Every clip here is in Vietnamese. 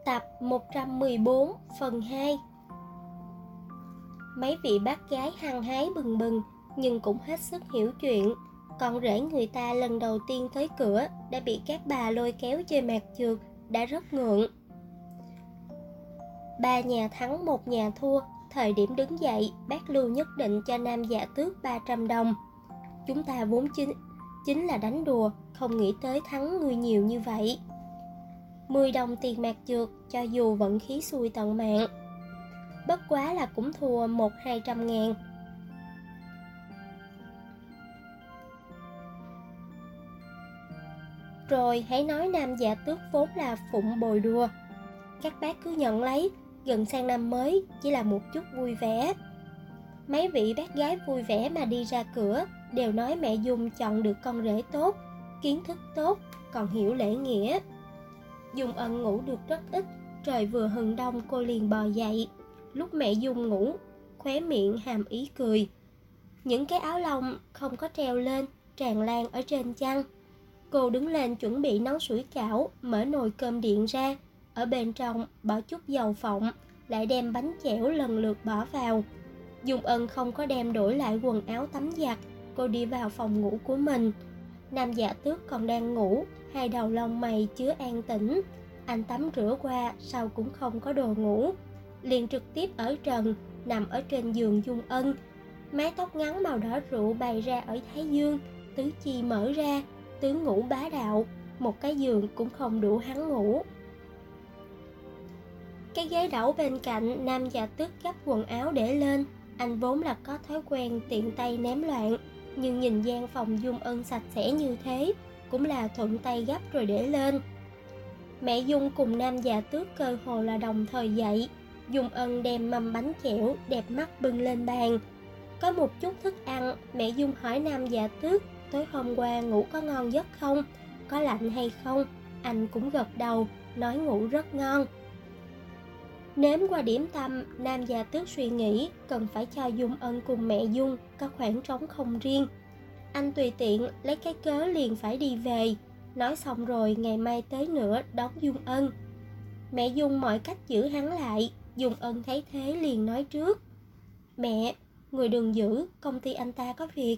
Tập 114 phần 2. Mấy vị bác gái hăng hái bừng bừng nhưng cũng hết sức hiểu chuyện. Con rể người ta lần đầu tiên tới cửa đã bị các bà lôi kéo chơi mạt trượt, đã rất ngượng. 3 nhà thắng 1 nhà thua. Thời điểm đứng dậy, bác Lưu nhất định cho nam dạ tước 300 đồng. Chúng ta vốn chính là đánh đùa, không nghĩ tới thắng người nhiều như vậy. 10 đồng tiền mạt trượt, cho dù vận khí xui tận mạng, bất quá là cũng thua 100-200 ngàn. Rồi hãy nói nam dạ tước vốn là phụng bồi đùa, các bác cứ nhận lấy, gần sang năm mới chỉ là một chút vui vẻ. Mấy vị bác gái vui vẻ mà đi ra cửa, đều nói mẹ Dung chọn được con rể tốt, kiến thức tốt, còn hiểu lễ nghĩa. Dung Ân ngủ được rất ít, trời vừa hừng đông cô liền bò dậy. Lúc mẹ Dung ngủ, khóe miệng hàm ý cười. Những cái áo lông không có treo lên, tràn lan ở trên chăn. Cô đứng lên chuẩn bị nấu sủi cảo, mở nồi cơm điện ra, ở bên trong bỏ chút dầu phộng, lại đem bánh chẻo lần lượt bỏ vào. Dung Ân không có đem đổi lại quần áo tắm giặt, cô đi vào phòng ngủ của mình. Nam dạ tước còn đang ngủ, hai đầu lông mày chứa an tĩnh. Anh tắm rửa qua, sau cũng không có đồ ngủ, liền trực tiếp ở trần, nằm ở trên giường Dung Ân. Mái tóc ngắn màu đỏ rượu bày ra ở thái dương, tứ chi mở ra, tướng ngủ bá đạo, một cái giường cũng không đủ hắn ngủ. Cái ghế đẩu bên cạnh, nam dạ tước gấp quần áo để lên. Anh vốn là có thói quen tiện tay ném loạn, nhưng nhìn gian phòng Dung Ân sạch sẽ như thế, cũng là thuận tay gấp rồi để lên. Mẹ Dung cùng nam dạ tước cơ hồ là đồng thời dậy. Dung Ân đem mâm bánh chẻo đẹp mắt bưng lên bàn. Có một chút thức ăn, mẹ Dung hỏi nam dạ tước tối hôm qua ngủ có ngon giấc không, có lạnh hay không. Anh cũng gật đầu, nói ngủ rất ngon. Nếm qua điểm tâm, nam dạ tước suy nghĩ cần phải cho Dung Ân cùng mẹ Dung có khoảng trống không riêng. Anh tùy tiện lấy cái cớ liền phải đi về, nói xong rồi ngày mai tới nữa đón Dung Ân. Mẹ Dung mọi cách giữ hắn lại. Dung Ân thấy thế liền nói trước: Mẹ, người đừng giữ, công ty anh ta có việc.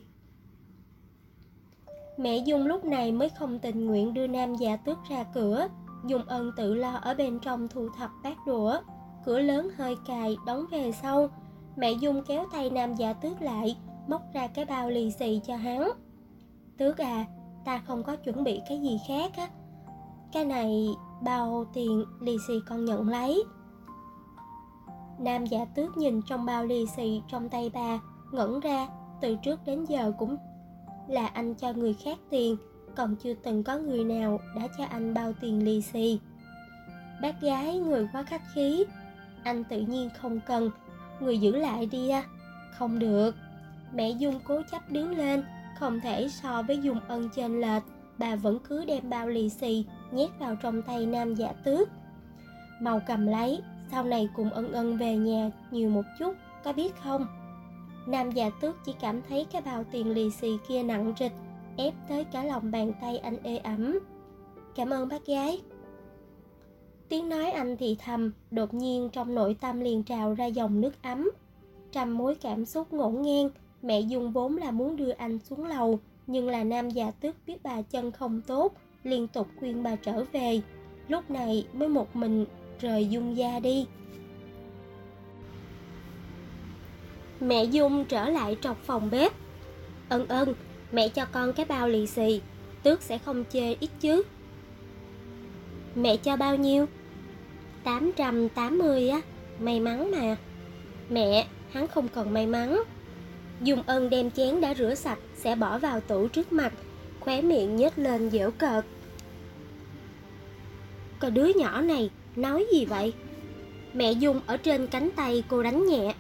Mẹ Dung lúc này mới không tình nguyện đưa nam dạ tước ra cửa. Dung Ân tự lo ở bên trong thu thập bát đũa. Cửa lớn hơi cài, đóng về sau. Mẹ Dung kéo tay nam dạ tước lại, móc ra cái bao lì xì cho hắn. Tước à, ta không có chuẩn bị cái gì khác á. Cái này bao tiền lì xì con nhận lấy. Nam dạ tước nhìn trong bao lì xì trong tay bà, ngẩn ra. Từ trước đến giờ cũng là anh cho người khác tiền, còn chưa từng có người nào đã cho anh bao tiền lì xì. Bác gái người quá khách khí. Anh tự nhiên không cần, người giữ lại đi á. Không được. Mẹ Dung cố chấp đứng lên, không thể so với Dung Ân chênh lệch. Bà vẫn cứ đem bao lì xì nhét vào trong tay nam dạ tước. Mau cầm lấy, sau này cùng Ân Ân về nhà nhiều một chút, có biết không? Nam dạ tước chỉ cảm thấy cái bao tiền lì xì kia nặng trịch, ép tới cả lòng bàn tay anh ê ẩm. Cảm ơn bác gái. Tiếng nói anh thì thầm, đột nhiên trong nội tâm liền trào ra dòng nước ấm. Trăm mối cảm xúc ngổn ngang. Mẹ Dung vốn là muốn đưa anh xuống lầu, nhưng là nam dạ tước biết bà chân không tốt, liên tục khuyên bà trở về. Lúc này mới một mình rời Dung gia đi. Mẹ Dung trở lại trong phòng bếp. Ân Ân, mẹ cho con cái bao lì xì, tước sẽ không chê ít chứ? Mẹ cho bao nhiêu? 880 á, may mắn mà. Mẹ, hắn không cần may mắn. Dung Ân đem chén đã rửa sạch sẽ bỏ vào tủ trước mặt, khóe miệng nhếch lên giễu cợt. Cái đứa nhỏ này nói gì vậy? Mẹ Dung ở trên cánh tay cô đánh nhẹ.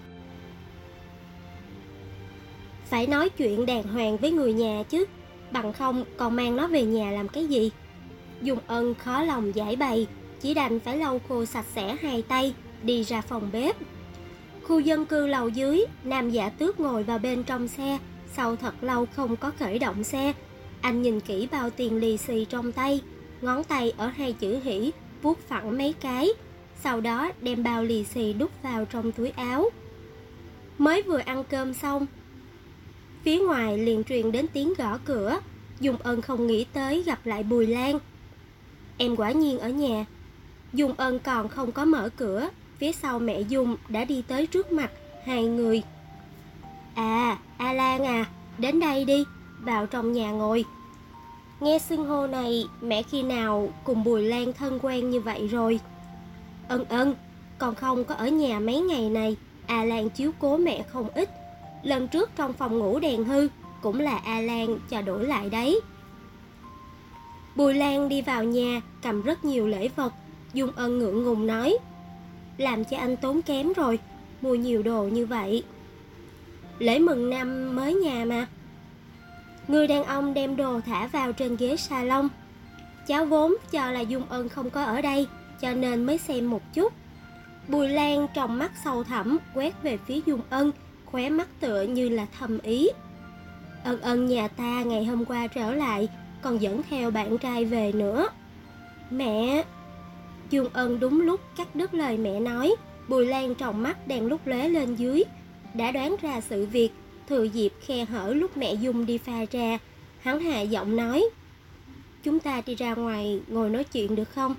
Phải nói chuyện đàng hoàng với người nhà chứ, bằng không còn mang nó về nhà làm cái gì? Dung Ân khó lòng giải bày, chỉ đành phải lau khô sạch sẽ hai tay, đi ra phòng bếp. Khu dân cư lầu dưới, nam dạ tước ngồi vào bên trong xe, sau thật lâu không có khởi động xe. Anh nhìn kỹ bao tiền lì xì trong tay, ngón tay ở hai chữ hỷ vuốt phẳng mấy cái, sau đó đem bao lì xì đút vào trong túi áo. Mới vừa ăn cơm xong, phía ngoài liền truyền đến tiếng gõ cửa. Dung Ân không nghĩ tới gặp lại Bùi Lan. Em quả nhiên ở nhà. Dung Ân còn không có mở cửa, phía sau mẹ Dung đã đi tới trước mặt hai người. À, A Lan à, đến đây đi, vào trong nhà ngồi. Nghe xưng hô này, mẹ khi nào cùng Bùi Lan thân quen như vậy rồi? Ân, con không có ở nhà mấy ngày này, A Lan chiếu cố mẹ không ít. Lần trước trong phòng ngủ đèn hư, cũng là A Lan cho đổi lại đấy. Bùi Lan đi vào nhà, cầm rất nhiều lễ vật. Dung Ân ngượng ngùng nói, làm cho anh tốn kém rồi, mua nhiều đồ như vậy. Lễ mừng năm mới nhà mà. Người đàn ông đem đồ thả vào trên ghế salon. Cháu vốn cho là Dung Ân không có ở đây, cho nên mới xem một chút. Bùi Lan trong mắt sâu thẳm quét về phía Dung Ân, khóe mắt tựa như là thầm ý. Ân nhà ta ngày hôm qua trở lại, còn dẫn theo bạn trai về nữa. Mẹ... Dung Ân đúng lúc cắt đứt lời mẹ nói. Bùi Lan trong mắt đang lúc lóe lên dưới, đã đoán ra sự việc, thừa dịp khe hở lúc mẹ Dung đi pha trà, hắn hạ giọng nói, chúng ta đi ra ngoài ngồi nói chuyện được không?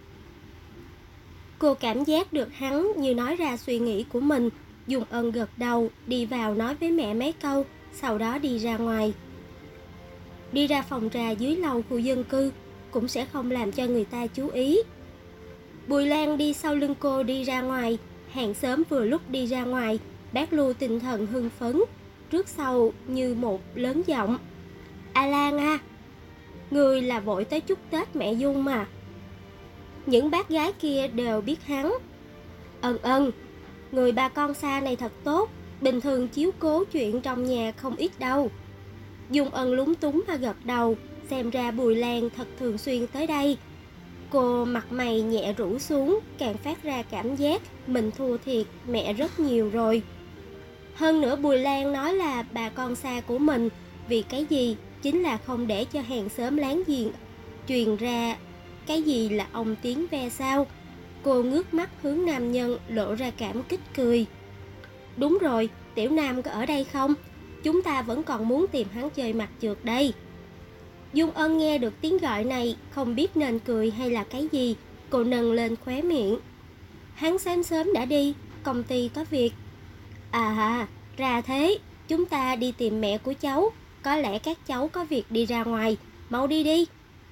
Cô cảm giác được hắn như nói ra suy nghĩ của mình. Dung Ân gật đầu, đi vào nói với mẹ mấy câu, sau đó đi ra ngoài. Đi ra phòng trà dưới lầu khu dân cư, cũng sẽ không làm cho người ta chú ý. Bùi Lan đi sau lưng cô đi ra ngoài. Hàng xóm vừa lúc đi ra ngoài, bác Lưu tinh thần hưng phấn, trước sau như một lớn giọng, A Lan à, người là vội tới chúc Tết mẹ Dung mà. Những bác gái kia đều biết hắn. Ân, người bà con xa này thật tốt, bình thường chiếu cố chuyện trong nhà không ít đâu. Dung Ân lúng túng mà gật đầu, xem ra Bùi Lan thật thường xuyên tới đây. Cô mặt mày nhẹ rũ xuống, càng phát ra cảm giác mình thua thiệt mẹ rất nhiều rồi. Hơn nữa Bùi Lan nói là bà con xa của mình, vì cái gì? Chính là không để cho hàng xóm láng giềng truyền ra cái gì là ông tiếng ve sao. Cô ngước mắt hướng nam nhân, lộ ra cảm kích cười. Đúng rồi, Tiểu Nam có ở đây không? Chúng ta vẫn còn muốn tìm hắn chơi mặt trượt đây. Dung Ân nghe được tiếng gọi này, không biết nên cười hay là cái gì. Cô nâng lên khóe miệng. Hắn sáng sớm đã đi, công ty có việc. À, ra thế, chúng ta đi tìm mẹ của cháu. Có lẽ các cháu có việc đi ra ngoài, mau đi đi.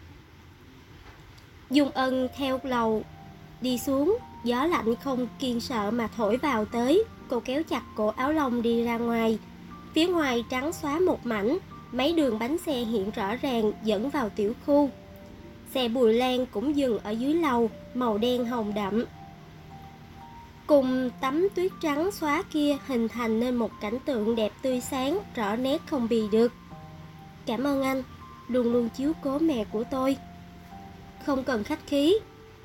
Dung Ân theo lầu đi xuống, gió lạnh không kiên sợ mà thổi vào tới. Cô kéo chặt cổ áo lông đi ra ngoài. Phía ngoài trắng xóa một mảnh, mấy đường bánh xe hiện rõ ràng dẫn vào tiểu khu. Xe Bùi Lan cũng dừng ở dưới lầu, màu đen hồng đậm. Cùng tấm tuyết trắng xóa kia hình thành nên một cảnh tượng đẹp tươi sáng, rõ nét không bì được. Cảm ơn anh, luôn luôn chiếu cố mẹ của tôi. Không cần khách khí.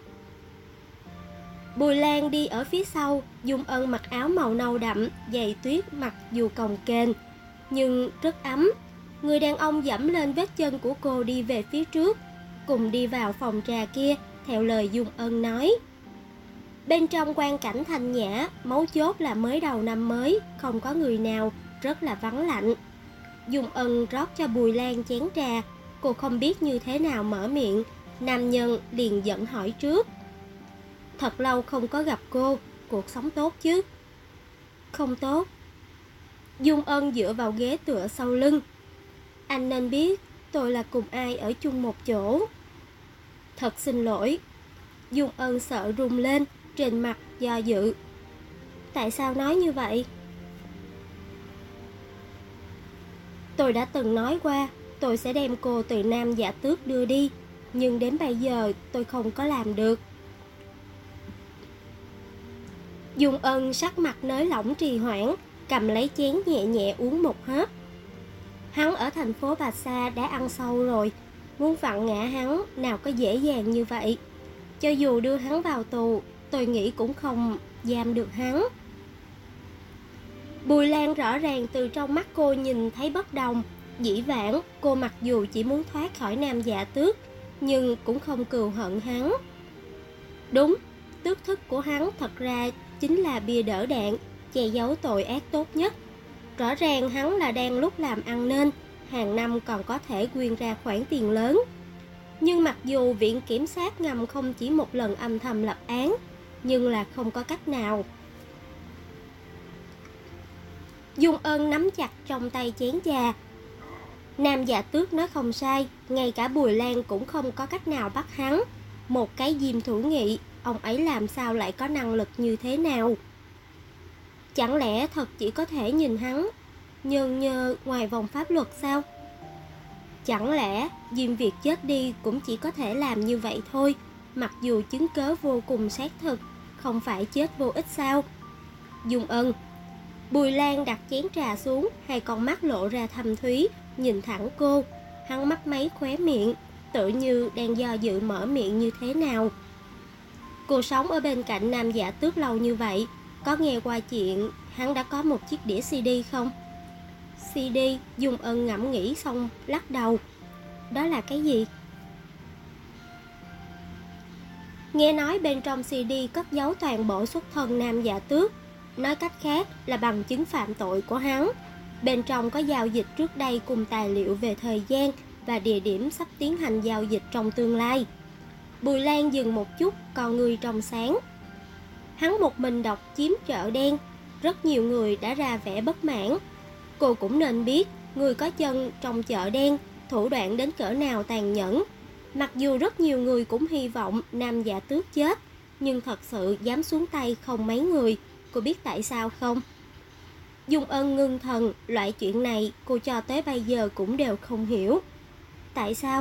Bùi Lan đi ở phía sau, Dung Ân mặc áo màu nâu đậm, giày tuyết mặc dù cồng kềnh, nhưng rất ấm. Người đàn ông dẫm lên vết chân của cô đi về phía trước, cùng đi vào phòng trà kia, theo lời Dung Ân nói. Bên trong quang cảnh thanh nhã, mấu chốt là mới đầu năm mới, không có người nào, rất là vắng lạnh. Dung Ân rót cho Bùi Lan chén trà, cô không biết như thế nào mở miệng, nam nhân liền giận hỏi trước. Thật lâu không có gặp cô, cuộc sống tốt chứ? Không tốt. Dung Ân dựa vào ghế tựa sau lưng. Anh nên biết tôi là cùng ai ở chung một chỗ. Thật xin lỗi. Dung Ân sợ run lên, trên mặt do dự. Tại sao nói như vậy? Tôi đã từng nói qua, tôi sẽ đem cô từ Nam Dạ Tước đưa đi, nhưng đến bây giờ tôi không có làm được. Dung Ân sắc mặt nới lỏng trì hoãn, cầm lấy chén nhẹ nhẹ uống một hớp. Hắn ở thành phố Bạch Sa đã ăn sâu rồi, muốn vặn ngã hắn nào có dễ dàng như vậy. Cho dù đưa hắn vào tù, tôi nghĩ cũng không giam được hắn. Bùi Lan rõ ràng từ trong mắt cô nhìn thấy bất đồng. Dĩ vãng cô mặc dù chỉ muốn thoát khỏi Nam Dạ Tước, nhưng cũng không cừu hận hắn. Đúng, tước thức của hắn thật ra chính là bia đỡ đạn, che giấu tội ác tốt nhất. Rõ ràng hắn là đang lúc làm ăn nên, hàng năm còn có thể quyên ra khoản tiền lớn. Nhưng mặc dù viện kiểm sát ngầm không chỉ một lần âm thầm lập án, nhưng là không có cách nào. Dung Ân nắm chặt trong tay chén trà. Nam Dạ Tước nói không sai, ngay cả Bùi Lan cũng không có cách nào bắt hắn. Một cái diêm thủ nghị, ông ấy làm sao lại có năng lực như thế nào? Chẳng lẽ thật chỉ có thể nhìn hắn nhơn nhơ ngoài vòng pháp luật sao? Chẳng lẽ Diêm Việt chết đi cũng chỉ có thể làm như vậy thôi, mặc dù chứng cớ vô cùng xác thực, không phải chết vô ích sao? Dung Ân. Bùi Lan đặt chén trà xuống, hai con mắt lộ ra thâm thúy, nhìn thẳng cô. Hắn mấp máy khóe miệng, tự như đang do dự mở miệng như thế nào. Cô sống ở bên cạnh Nam Dạ Tước lâu như vậy, có nghe qua chuyện hắn đã có một chiếc đĩa CD không? CD, Dung Ân ngẫm nghĩ xong lắc đầu. Đó là cái gì? Nghe nói bên trong CD cất giấu toàn bộ xuất thân Nam Dạ Tước, nói cách khác là bằng chứng phạm tội của hắn. Bên trong có giao dịch trước đây cùng tài liệu về thời gian và địa điểm sắp tiến hành giao dịch trong tương lai. Bùi Lan dừng một chút, con người trong sáng. Hắn một mình độc chiếm chợ đen, rất nhiều người đã ra vẻ bất mãn. Cô cũng nên biết, người có chân trong chợ đen, thủ đoạn đến cỡ nào tàn nhẫn. Mặc dù rất nhiều người cũng hy vọng Nam Dạ Tước chết, nhưng thật sự dám xuống tay không mấy người. Cô biết tại sao không? Dung Ân ngưng thần, loại chuyện này cô cho tới bây giờ cũng đều không hiểu. Tại sao?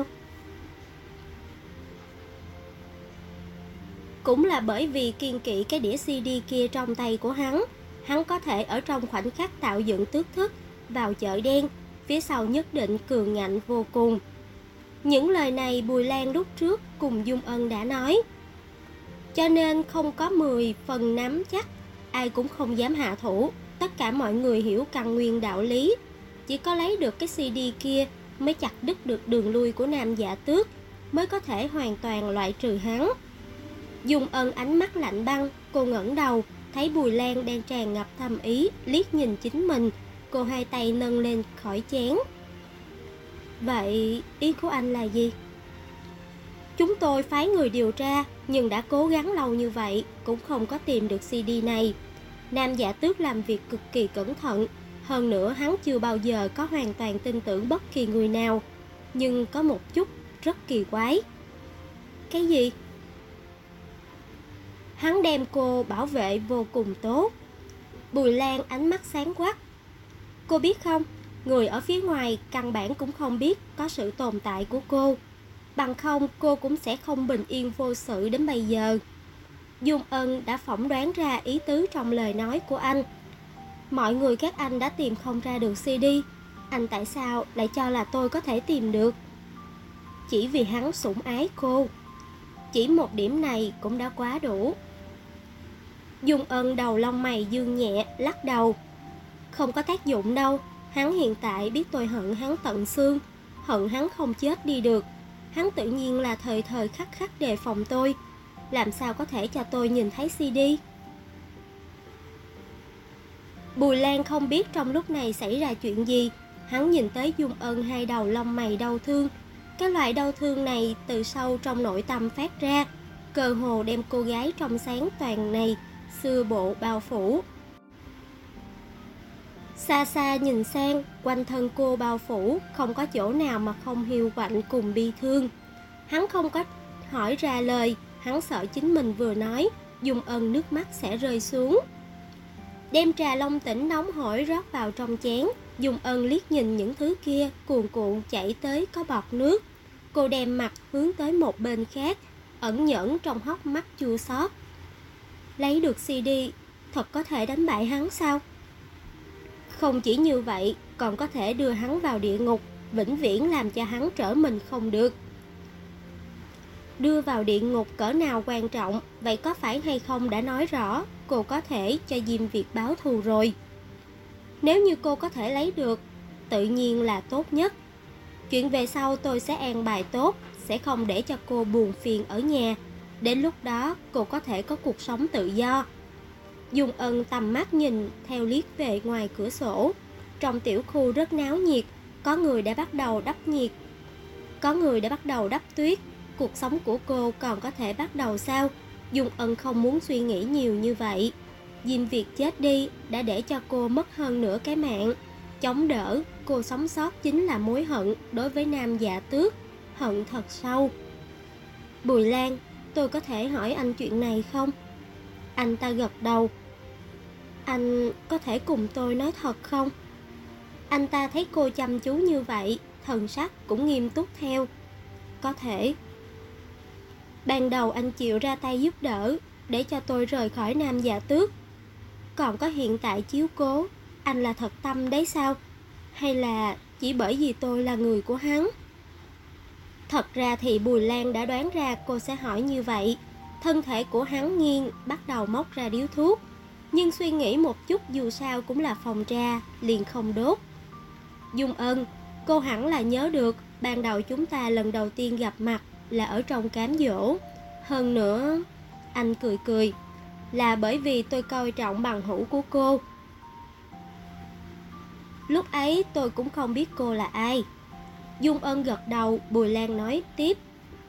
Cũng là bởi vì kiêng kỵ cái đĩa CD kia trong tay của hắn. Hắn có thể ở trong khoảnh khắc tạo dựng tước thức, vào chợ đen, phía sau nhất định cường ngạnh vô cùng. Những lời này Bùi Lan lúc trước cùng Dung Ân đã nói. Cho nên không có 10 phần nắm chắc, ai cũng không dám hạ thủ. Tất cả mọi người hiểu căn nguyên đạo lý. Chỉ có lấy được cái CD kia mới chặt đứt được đường lui của Nam Dạ Tước, mới có thể hoàn toàn loại trừ hắn. Dung Ân ánh mắt lạnh băng, cô ngẩng đầu, thấy Bùi Lan đang tràn ngập thâm ý, liếc nhìn chính mình. Cô hai tay nâng lên khỏi chén. Vậy ý của anh là gì? Chúng tôi phái người điều tra, nhưng đã cố gắng lâu như vậy cũng không có tìm được CD này. Nam Dạ Tước làm việc cực kỳ cẩn thận, hơn nữa hắn chưa bao giờ có hoàn toàn tin tưởng bất kỳ người nào. Nhưng có một chút rất kỳ quái. Cái gì? Hắn đem cô bảo vệ vô cùng tốt. Bùi Lan ánh mắt sáng quắc. Cô biết không, người ở phía ngoài căn bản cũng không biết có sự tồn tại của cô. Bằng không cô cũng sẽ không bình yên vô sự đến bây giờ. Dung Ân đã phỏng đoán ra ý tứ trong lời nói của anh. Mọi người các anh đã tìm không ra được CD, anh tại sao lại cho là tôi có thể tìm được? Chỉ vì hắn sủng ái cô. Chỉ một điểm này cũng đã quá đủ. Dung Ân đầu lông mày dương nhẹ, lắc đầu. Không có tác dụng đâu. Hắn hiện tại biết tôi hận hắn tận xương, hận hắn không chết đi được. Hắn tự nhiên là thời thời khắc khắc đề phòng tôi. Làm sao có thể cho tôi nhìn thấy CD? Bùi Lan không biết trong lúc này xảy ra chuyện gì. Hắn nhìn tới Dung Ân hai đầu lông mày đau thương. Cái loại đau thương này từ sâu trong nội tâm phát ra, cơ hồ đem cô gái trong sáng toàn này xưa bộ bao phủ. Xa xa nhìn sang, quanh thân cô bao phủ, không có chỗ nào mà không hiu quạnh cùng bi thương. Hắn không có hỏi ra lời, hắn sợ chính mình vừa nói, Dung Ân nước mắt sẽ rơi xuống. Đem trà long tỉnh nóng hổi rót vào trong chén, Dung Ân liếc nhìn những thứ kia cuồn cuộn chảy tới có bọt nước. Cô đem mặt hướng tới một bên khác, ẩn nhẫn trong hốc mắt chua xót. Lấy được CD, thật có thể đánh bại hắn sao? Không chỉ như vậy, còn có thể đưa hắn vào địa ngục, vĩnh viễn làm cho hắn trở mình không được. Đưa vào địa ngục cỡ nào quan trọng, vậy có phải hay không đã nói rõ cô có thể cho Diêm Việt báo thù rồi. Nếu như cô có thể lấy được, tự nhiên là tốt nhất. Chuyện về sau tôi sẽ an bài tốt, sẽ không để cho cô buồn phiền ở nhà. Đến lúc đó cô có thể có cuộc sống tự do. Dung Ân tầm mắt nhìn theo liếc về ngoài cửa sổ. Trong tiểu khu rất náo nhiệt, có người đã bắt đầu đắp tuyết. Cuộc sống của cô còn có thể bắt đầu sao? Dung Ân không muốn suy nghĩ nhiều như vậy. Diêm Việt chết đi đã để cho cô mất hơn nửa cái mạng. Chống đỡ, cô sống sót chính là mối hận đối với Nam Dạ Tước, hận thật sâu. Bùi Lan, tôi có thể hỏi anh chuyện này không? Anh ta gật đầu. Anh có thể cùng tôi nói thật không? Anh ta thấy cô chăm chú như vậy, thần sắc cũng nghiêm túc theo. Có thể. Ban đầu anh chịu ra tay giúp đỡ để cho tôi rời khỏi Nam Dạ Tước. Còn có hiện tại chiếu cố, anh là thật tâm đấy sao? Hay là chỉ bởi vì tôi là người của hắn? Thật ra thì Bùi Lan đã đoán ra cô sẽ hỏi như vậy. Thân thể của hắn nghiêng, bắt đầu móc ra điếu thuốc. Nhưng suy nghĩ một chút, dù sao cũng là phòng trà, liền không đốt. Dung Ân, cô hẳn là nhớ được ban đầu chúng ta lần đầu tiên gặp mặt là ở trong cám dỗ. Hơn nữa, anh cười cười, là bởi vì tôi coi trọng bằng hữu của cô. Lúc ấy tôi cũng không biết cô là ai. Dung Ân gật đầu. Bùi Lan nói tiếp.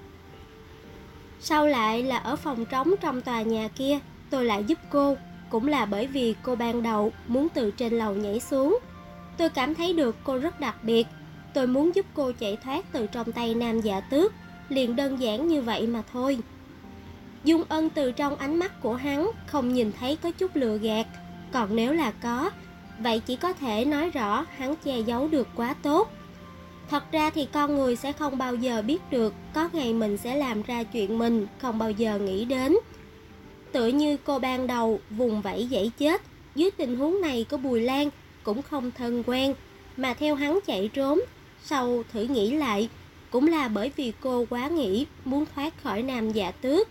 Sau lại là ở phòng trống trong tòa nhà kia, tôi lại giúp cô. Cũng là bởi vì cô ban đầu muốn từ trên lầu nhảy xuống. Tôi cảm thấy được cô rất đặc biệt. Tôi muốn giúp cô chạy thoát từ trong tay Nam Dạ Tước. Liền đơn giản như vậy mà thôi. Dung Ân từ trong ánh mắt của hắn không nhìn thấy có chút lừa gạt. Còn nếu là có, vậy chỉ có thể nói rõ hắn che giấu được quá tốt. Thật ra thì con người sẽ không bao giờ biết được có ngày mình sẽ làm ra chuyện mình không bao giờ nghĩ đến. Tựa như cô ban đầu vùng vẫy giãy chết, dưới tình huống này của Bùi Lan cũng không thân quen, mà theo hắn chạy trốn. Sau thử nghĩ lại, cũng là bởi vì cô quá nghĩ muốn thoát khỏi Nam Dạ Tước.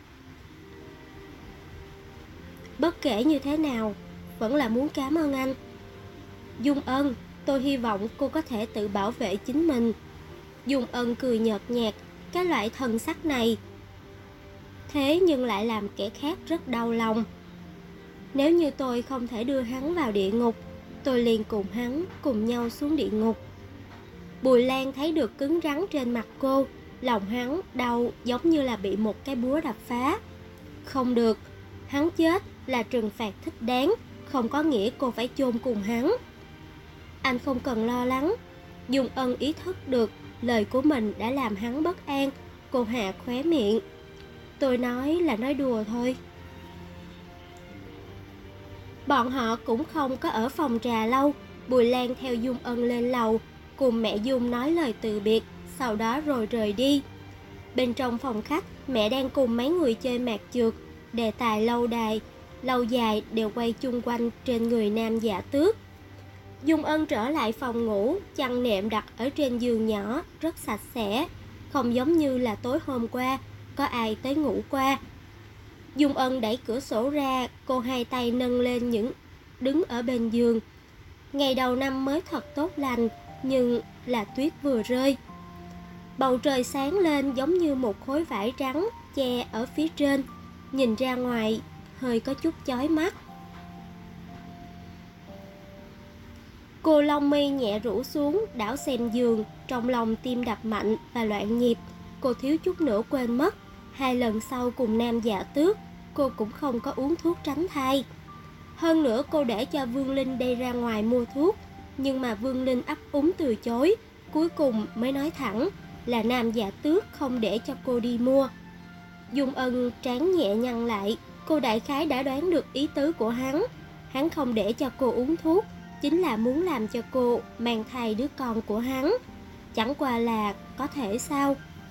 Bất kể như thế nào, vẫn là muốn cảm ơn anh. Dung Ân, tôi hy vọng cô có thể tự bảo vệ chính mình. Dung Ân cười nhợt nhạt, cái loại thần sắc này thế nhưng lại làm kẻ khác rất đau lòng. Nếu như tôi không thể đưa hắn vào địa ngục, tôi liền cùng hắn cùng nhau xuống địa ngục. Bùi Lan thấy được cứng rắn trên mặt cô, lòng hắn đau giống như là bị một cái búa đập phá. Không được, hắn chết là trừng phạt thích đáng, không có nghĩa cô phải chôn cùng hắn. Anh không cần lo lắng. Dung Ân ý thức được lời của mình đã làm hắn bất an. Cô hạ khóe miệng. Tôi nói là nói đùa thôi. Bọn họ cũng không có ở phòng trà lâu. Bùi Lan theo Dung Ân lên lầu, cùng mẹ Dung nói lời từ biệt, sau đó rồi rời đi. Bên trong phòng khách, mẹ đang cùng mấy người chơi mạc trượt. Đề tài lâu dài đều quay chung quanh trên người Nam Dạ Tước. Dung Ân trở lại phòng ngủ, chăn nệm đặt ở trên giường nhỏ, rất sạch sẽ, không giống như là tối hôm qua có ai tới ngủ qua. Dung Ân đẩy cửa sổ ra, cô hai tay nâng lên đứng ở bên giường. Ngày đầu năm mới thật tốt lành, nhưng là tuyết vừa rơi. Bầu trời sáng lên giống như một khối vải trắng che ở phía trên, nhìn ra ngoài hơi có chút chói mắt. Cô lông mi nhẹ rũ xuống, đảo xem giường, trong lòng tim đập mạnh và loạn nhịp. Cô thiếu chút nữa quên mất, 2 lần sau cùng Nam Dạ Tước, cô cũng không có uống thuốc tránh thai. Hơn nữa cô để cho Vương Linh đi ra ngoài mua thuốc, nhưng mà Vương Linh ấp úng từ chối, cuối cùng mới nói thẳng là Nam Dạ Tước không để cho cô đi mua. Dung Ân trán nhẹ nhăn lại, cô đại khái đã đoán được ý tứ của hắn. Hắn không để cho cô uống thuốc, chính là muốn làm cho cô mang thai đứa con của hắn. Chẳng qua là có thể sao?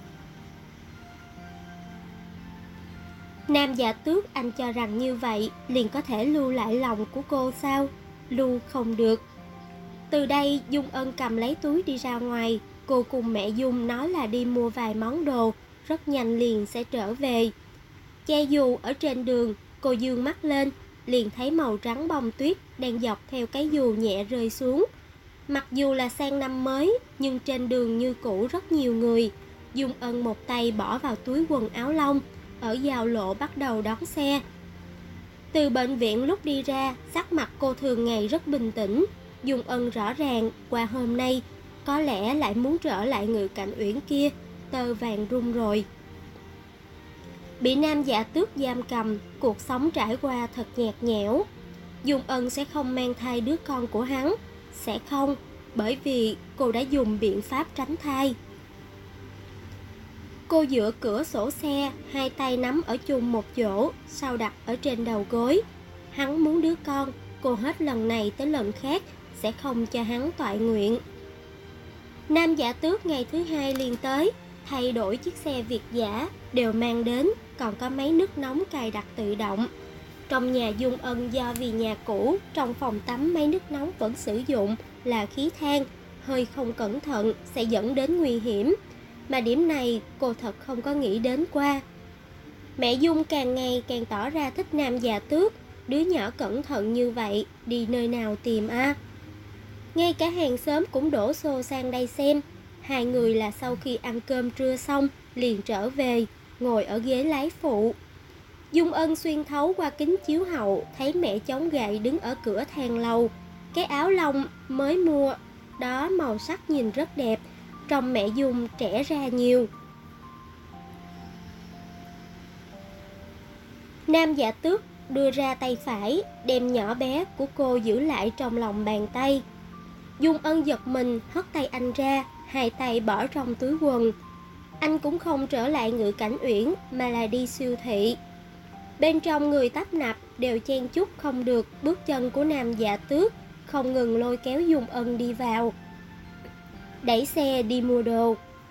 Nam Dạ Tước anh cho rằng như vậy liền có thể lưu lại lòng của cô sao? Lưu không được. Từ đây Dung Ân cầm lấy túi đi ra ngoài. Cô cùng mẹ Dung nói là đi mua vài món đồ, rất nhanh liền sẽ trở về. Che dù ở trên đường, cô dương mắt lên, liền thấy màu trắng bông tuyết đang dọc theo cái dù nhẹ rơi xuống. Mặc dù là sang năm mới, nhưng trên đường như cũ rất nhiều người. Dung Ân một tay bỏ vào túi quần áo lông, ở giao lộ bắt đầu đón xe. Từ bệnh viện lúc đi ra, sắc mặt cô thường ngày rất bình tĩnh. Dung Ân rõ ràng qua hôm nay có lẽ lại muốn trở lại Ngự Cảnh Uyển kia, tơ vàng rung rồi. Bị Nam Dạ Tước giam cầm, cuộc sống trải qua thật nhạt nhẽo. Dung Ân sẽ không mang thai đứa con của hắn, sẽ không, bởi vì cô đã dùng biện pháp tránh thai. Cô dựa cửa sổ xe, hai tay nắm ở chung một chỗ, sau đặt ở trên đầu gối. Hắn muốn đứa con, cô hết lần này tới lần khác sẽ không cho hắn toại nguyện. Nam Dạ Tước ngày thứ hai liền tới, thay đổi chiếc xe Việt giả đều mang đến, còn có máy nước nóng cài đặt tự động. Trong nhà Dung Ân do vì nhà cũ, trong phòng tắm máy nước nóng vẫn sử dụng là khí than, hơi không cẩn thận sẽ dẫn đến nguy hiểm. Mà điểm này cô thật không có nghĩ đến qua. Mẹ Dung càng ngày càng tỏ ra thích Nam Dạ Tước, đứa nhỏ cẩn thận như vậy, đi nơi nào tìm a? Ngay cả hàng xóm cũng đổ xô sang đây xem. Hai người là sau khi ăn cơm trưa xong liền trở về, ngồi ở ghế lái phụ. Dung Ân xuyên thấu qua kính chiếu hậu thấy mẹ chống gậy đứng ở cửa thang lầu. Cái áo lông mới mua đó màu sắc nhìn rất đẹp, trông mẹ Dung trẻ ra nhiều. Nam Dạ Tước đưa ra tay phải, đem nhỏ bé của cô giữ lại trong lòng bàn tay. Dung Ân giật mình hất tay anh ra, hai tay bỏ trong túi quần. Anh cũng không trở lại Ngự Cảnh Uyển mà là đi siêu thị. Bên trong người tấp nập đều chen chúc không được bước chân của Nam Dạ Tước, không ngừng lôi kéo Dung Ân đi vào. Đẩy xe đi mua đồ.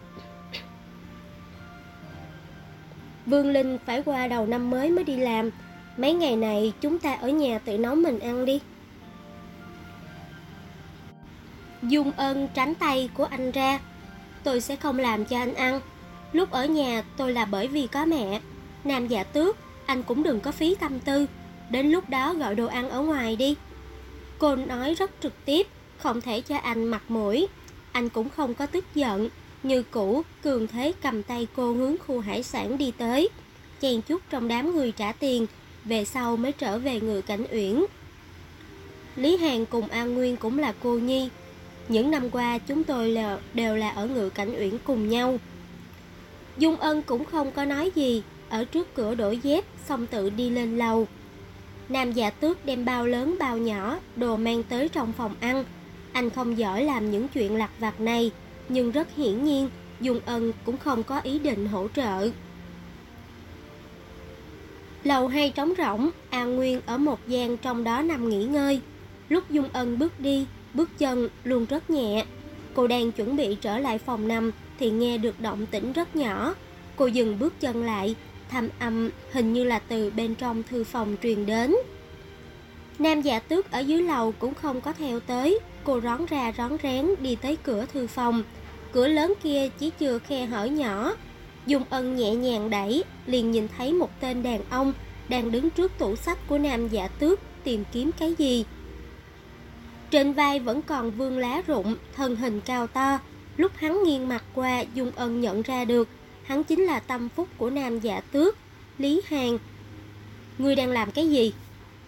Vương Linh phải qua đầu năm mới mới đi làm. Mấy ngày này chúng ta ở nhà tự nấu mình ăn đi. Dung Ân tránh tay của anh ra. Tôi sẽ không làm cho anh ăn. Lúc ở nhà tôi là bởi vì có mẹ. Nam Dạ Tước, anh cũng đừng có phí tâm tư. Đến lúc đó gọi đồ ăn ở ngoài đi. Cô nói rất trực tiếp, không thể cho anh mặt mũi. Anh cũng không có tức giận. Như cũ, cường thế cầm tay cô hướng khu hải sản đi tới, chen chúc trong đám người trả tiền, về sau mới trở về Ngự Cảnh Uyển. Lý Hàn cùng An Nguyên cũng là cô nhi. Những năm qua chúng tôi đều là ở Ngự Cảnh Uyển cùng nhau. Dung Ân cũng không có nói gì, ở trước cửa đổi dép xong tự đi lên lầu. Nam Dạ Tước đem bao lớn bao nhỏ đồ mang tới trong phòng ăn. Anh không giỏi làm những chuyện lặt vặt này, nhưng rất hiển nhiên Dung Ân cũng không có ý định hỗ trợ. Lầu 2 trống rỗng, An Nguyên ở một gian trong đó nằm nghỉ ngơi. Lúc Dung Ân bước đi, bước chân luôn rất nhẹ. Cô đang chuẩn bị trở lại phòng nằm thì nghe được động tĩnh rất nhỏ. Cô dừng bước chân lại, thanh âm hình như là từ bên trong thư phòng truyền đến. Nam Dạ Tước ở dưới lầu cũng không có theo tới. Cô rón ra rón rén đi tới cửa thư phòng. Cửa lớn kia chỉ chừa khe hở nhỏ. Dung Ân nhẹ nhàng đẩy, liền nhìn thấy một tên đàn ông đang đứng trước tủ sách của Nam Dạ Tước tìm kiếm cái gì. Trên vai vẫn còn vương lá rụng, thân hình cao to. Lúc hắn nghiêng mặt qua, Dung Ân nhận ra được hắn chính là tâm phúc của Nam Dạ Tước, Lý Hàn. Ngươi đang làm cái gì?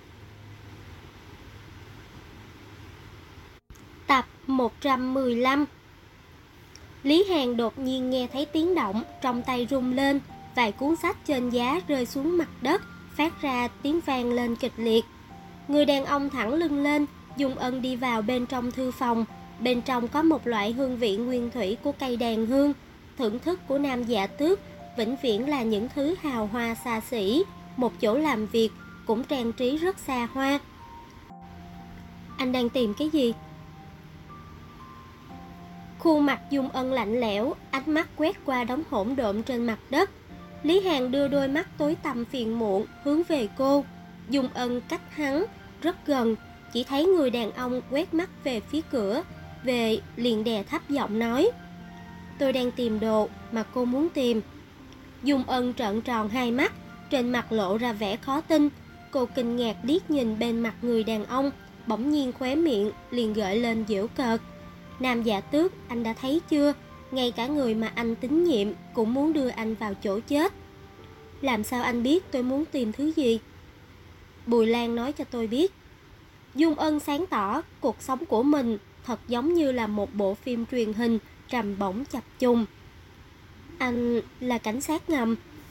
Tập 115. Lý Hàn đột nhiên nghe thấy tiếng động, trong tay rung lên, vài cuốn sách trên giá rơi xuống mặt đất, phát ra tiếng vang lên kịch liệt. Người đàn ông thẳng lưng lên, Dung Ân đi vào bên trong thư phòng. Bên trong có một loại hương vị nguyên thủy của cây đàn hương. Thưởng thức của Nam Dạ Tước vĩnh viễn là những thứ hào hoa xa xỉ. Một chỗ làm việc cũng trang trí rất xa hoa. Anh đang tìm cái gì? Khuôn mặt Dung Ân lạnh lẽo, ánh mắt quét qua đống hỗn độn trên mặt đất. Lý Hàn đưa đôi mắt tối tăm phiền muộn hướng về cô. Dung Ân cách hắn rất gần, chỉ thấy người đàn ông quét mắt về phía cửa, về liền đè thấp giọng nói: Tôi đang tìm đồ mà cô muốn tìm. Dung Ân trợn tròn hai mắt, trên mặt lộ ra vẻ khó tin. Cô kinh ngạc liếc nhìn bên mặt người đàn ông, bỗng nhiên khóe miệng liền gợi lên giễu cợt. Nam Dạ Tước, anh đã thấy chưa? Ngay cả người mà anh tín nhiệm cũng muốn đưa anh vào chỗ chết. Làm sao anh biết tôi muốn tìm thứ gì? Bùi Lan nói cho tôi biết. Dung Ân sáng tỏ cuộc sống của mình thật giống như là một bộ phim truyền hình trầm bổng chập trùng. Anh là cảnh sát ngầm.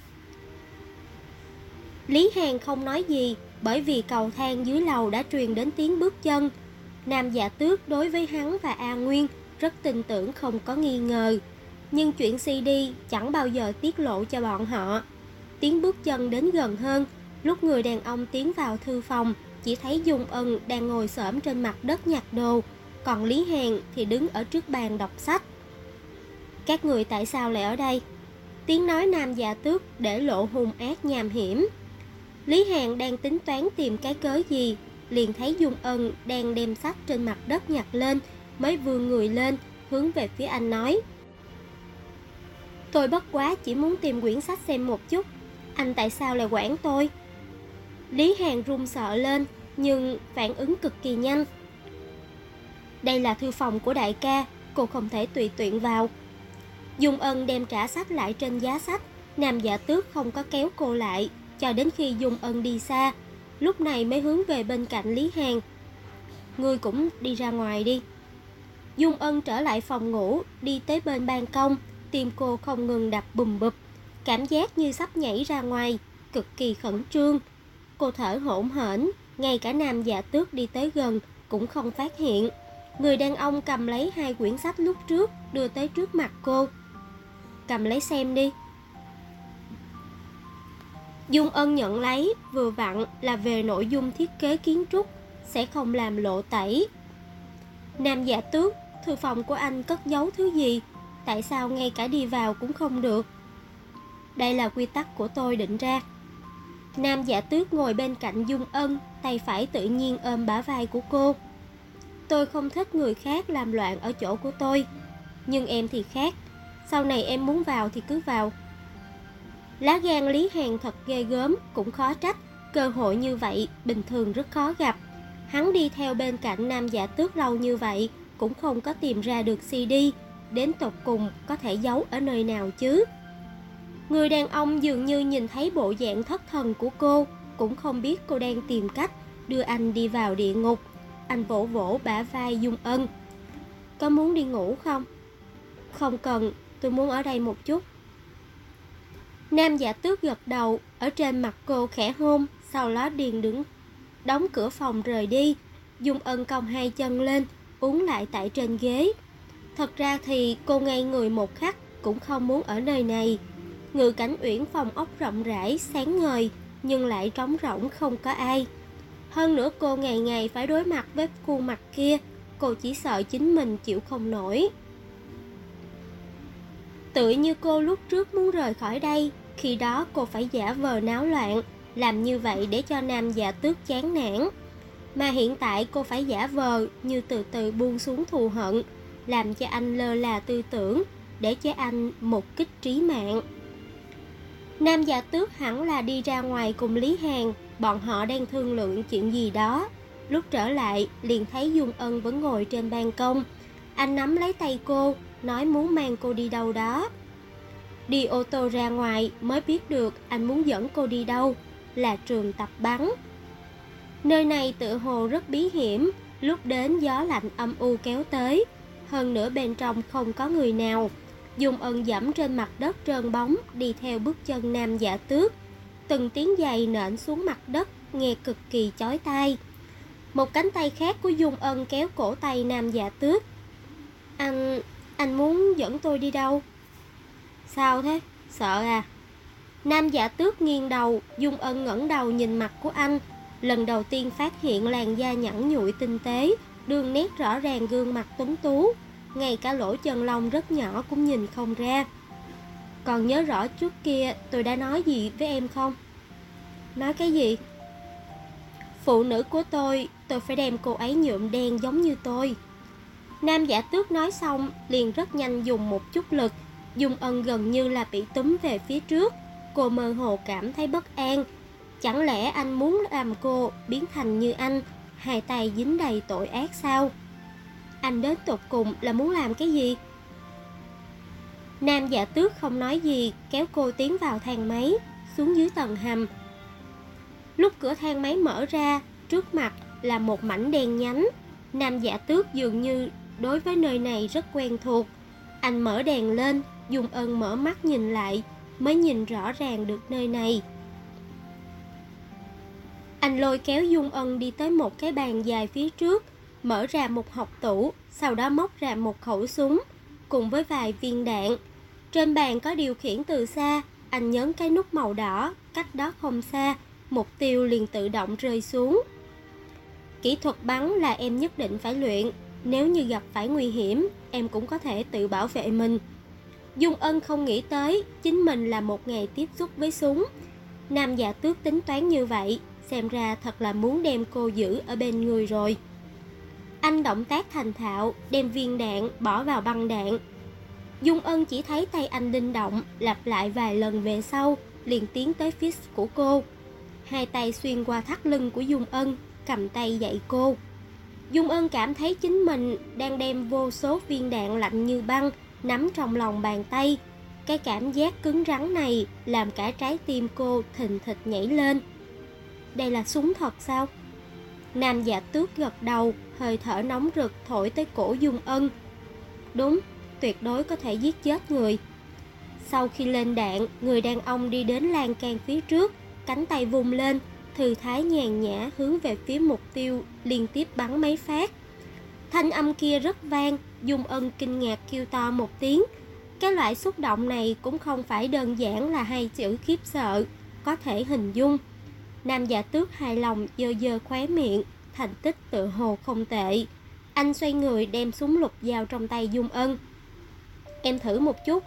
Lý Hàn không nói gì, bởi vì cầu thang dưới lầu đã truyền đến tiếng bước chân. Nam Dạ Tước đối với hắn và A Nguyên rất tin tưởng, không có nghi ngờ. Nhưng chuyện CD chẳng bao giờ tiết lộ cho bọn họ. Tiếng bước chân đến gần hơn, lúc người đàn ông tiến vào thư phòng, chỉ thấy Dung Ân đang ngồi xổm trên mặt đất nhặt đồ, còn Lý Hàn thì đứng ở trước bàn đọc sách. Các người tại sao lại ở đây? Tiếng nói Nam Dạ Tước để lộ hung ác nham hiểm. Lý Hàn đang tính toán tìm cái cớ gì, liền thấy Dung Ân đang đem sách trên mặt đất nhặt lên, mới vươn người lên, hướng về phía anh nói: Tôi bất quá chỉ muốn tìm quyển sách xem một chút, anh tại sao lại quản tôi? Lý Hàn run sợ lên, nhưng phản ứng cực kỳ nhanh. Đây là thư phòng của đại ca, cô không thể tùy tiện vào. Dung Ân đem trả sách lại trên giá sách. Nam Dạ Tước không có kéo cô lại, cho đến khi Dung Ân đi xa, lúc này mới hướng về bên cạnh Lý Hàn. Ngươi cũng đi ra ngoài đi. Dung Ân trở lại phòng ngủ, đi tới bên ban công, tim cô không ngừng đập bùm bụp, cảm giác như sắp nhảy ra ngoài, cực kỳ khẩn trương. Cô thở hổn hển, ngay cả Nam Dạ Tước đi tới gần cũng không phát hiện. Người đàn ông cầm lấy 2 quyển sách lúc trước, đưa tới trước mặt cô. Cầm lấy xem đi. Dung Ân nhận lấy, vừa vặn là về nội dung thiết kế kiến trúc, sẽ không làm lộ tẩy. Nam Dạ Tước, thư phòng của anh cất giấu thứ gì? Tại sao ngay cả đi vào cũng không được? Đây là quy tắc của tôi định ra. Nam Dạ Tước ngồi bên cạnh Dung Ân, tay phải tự nhiên ôm bả vai của cô. Tôi không thích người khác làm loạn ở chỗ của tôi, nhưng em thì khác. Sau này em muốn vào thì cứ vào. Lá gan Lý Hàn thật ghê gớm, cũng khó trách. Cơ hội như vậy bình thường rất khó gặp. Hắn đi theo bên cạnh Nam Dạ Tước lâu như vậy, cũng không có tìm ra được CD, đến tột cùng có thể giấu ở nơi nào chứ. Người đàn ông dường như nhìn thấy bộ dạng thất thần của cô, cũng không biết cô đang tìm cách đưa anh đi vào địa ngục. Anh vỗ vỗ bả vai Dung Ân. Có muốn đi ngủ không? Không cần, tôi muốn ở đây một chút. Nam Dạ Tước gật đầu, ở trên mặt cô khẽ hôn, sau đó điền đứng đóng cửa phòng rời đi. Dung Ân cong 2 chân lên, uốn lại tại trên ghế. Thật ra thì cô ngây người một khắc, cũng không muốn ở nơi này. Ngự Cảnh Uyển phòng ốc rộng rãi, sáng ngời, nhưng lại trống rỗng không có ai. Hơn nữa cô ngày ngày phải đối mặt với khuôn mặt kia, cô chỉ sợ chính mình chịu không nổi. Tựa như cô lúc trước muốn rời khỏi đây, khi đó cô phải giả vờ náo loạn, làm như vậy để cho Nam Dạ Tước chán nản. Mà hiện tại cô phải giả vờ như từ từ buông xuống thù hận, làm cho anh lơ là tư tưởng, để cho anh một kích trí mạng. Nam Dạ Tước hẳn là đi ra ngoài cùng Lý Hàn, bọn họ đang thương lượng chuyện gì đó. Lúc trở lại, liền thấy Dung Ân vẫn ngồi trên ban công. Anh nắm lấy tay cô, nói muốn mang cô đi đâu đó. Đi ô tô ra ngoài mới biết được anh muốn dẫn cô đi đâu, là trường tập bắn. Nơi này tự hồ rất bí hiểm, lúc đến gió lạnh âm u kéo tới, hơn nữa bên trong không có người nào. Dung Ân dẫm trên mặt đất trơn bóng, đi theo bước chân Nam Dạ Tước. Từng tiếng giày nện xuống mặt đất, nghe cực kỳ chói tai. Một cánh tay khác của Dung Ân kéo cổ tay Nam Dạ Tước. Anh muốn dẫn tôi đi đâu? Sao thế? Sợ à? Nam Dạ Tước nghiêng đầu, Dung Ân ngẩng đầu nhìn mặt của anh. Lần đầu tiên phát hiện làn da nhẵn nhụi tinh tế, đường nét rõ ràng gương mặt tuấn tú. Ngay cả lỗ chân lông rất nhỏ cũng nhìn không ra. Còn nhớ rõ trước kia tôi đã nói gì với em không? Nói cái gì? Phụ nữ của tôi phải đem cô ấy nhuộm đen giống như tôi. Nam Dạ Tước nói xong, liền rất nhanh dùng một chút lực. Dung Ân gần như là bị túm về phía trước. Cô mơ hồ cảm thấy bất an. Chẳng lẽ anh muốn làm cô biến thành như anh, 2 tay dính đầy tội ác sao? Anh đến tột cùng là muốn làm cái gì? Nam Dạ Tước không nói gì, kéo cô tiến vào thang máy. xuống dưới tầng hầm. Lúc cửa thang máy mở ra, trước mặt là một mảnh đen nhánh. Nam Dạ Tước dường như đối với nơi này rất quen thuộc. Anh mở đèn lên, Dung Ân mở mắt nhìn lại, mới nhìn rõ ràng được nơi này. Anh lôi kéo Dung Ân đi tới một cái bàn dài phía trước, mở ra một hộc tủ, sau đó móc ra một khẩu súng, cùng với vài viên đạn. Trên bàn có điều khiển từ xa, anh nhấn cái nút màu đỏ, cách đó không xa, mục tiêu liền tự động rơi xuống. Kỹ thuật bắn là em nhất định phải luyện, nếu như gặp phải nguy hiểm, em cũng có thể tự bảo vệ mình. Dung Ân không nghĩ tới chính mình là một ngày tiếp xúc với súng. Nam Dạ Tước tính toán như vậy, xem ra thật là muốn đem cô giữ ở bên người rồi. Anh động tác thành thạo, đem viên đạn bỏ vào băng đạn. Dung Ân chỉ thấy tay anh linh động, lặp lại vài lần về sau, liền tiến tới phía của cô. Hai tay xuyên qua thắt lưng của Dung Ân, cầm tay dạy cô. Dung Ân cảm thấy chính mình đang đem vô số viên đạn lạnh như băng nắm trong lòng bàn tay. Cái cảm giác cứng rắn này làm cả trái tim cô thình thịch nhảy lên. Đây là súng thật sao? Nam Dạ Tước gật đầu, hơi thở nóng rực thổi tới cổ Dung Ân. Đúng, tuyệt đối có thể giết chết người. Sau khi lên đạn, người đàn ông đi đến lan can phía trước, cánh tay vung lên, thư thái nhàn nhã hướng về phía mục tiêu, liên tiếp bắn mấy phát. Thanh âm kia rất vang, Dung Ân kinh ngạc kêu to một tiếng. Cái loại xúc động này cũng không phải đơn giản là hai chữ khiếp sợ, có thể hình dung. Nam Dạ Tước hài lòng giơ giơ khóe miệng, thành tích tự hồ không tệ. Anh xoay người đem súng lục dao trong tay Dung Ân. Em thử một chút.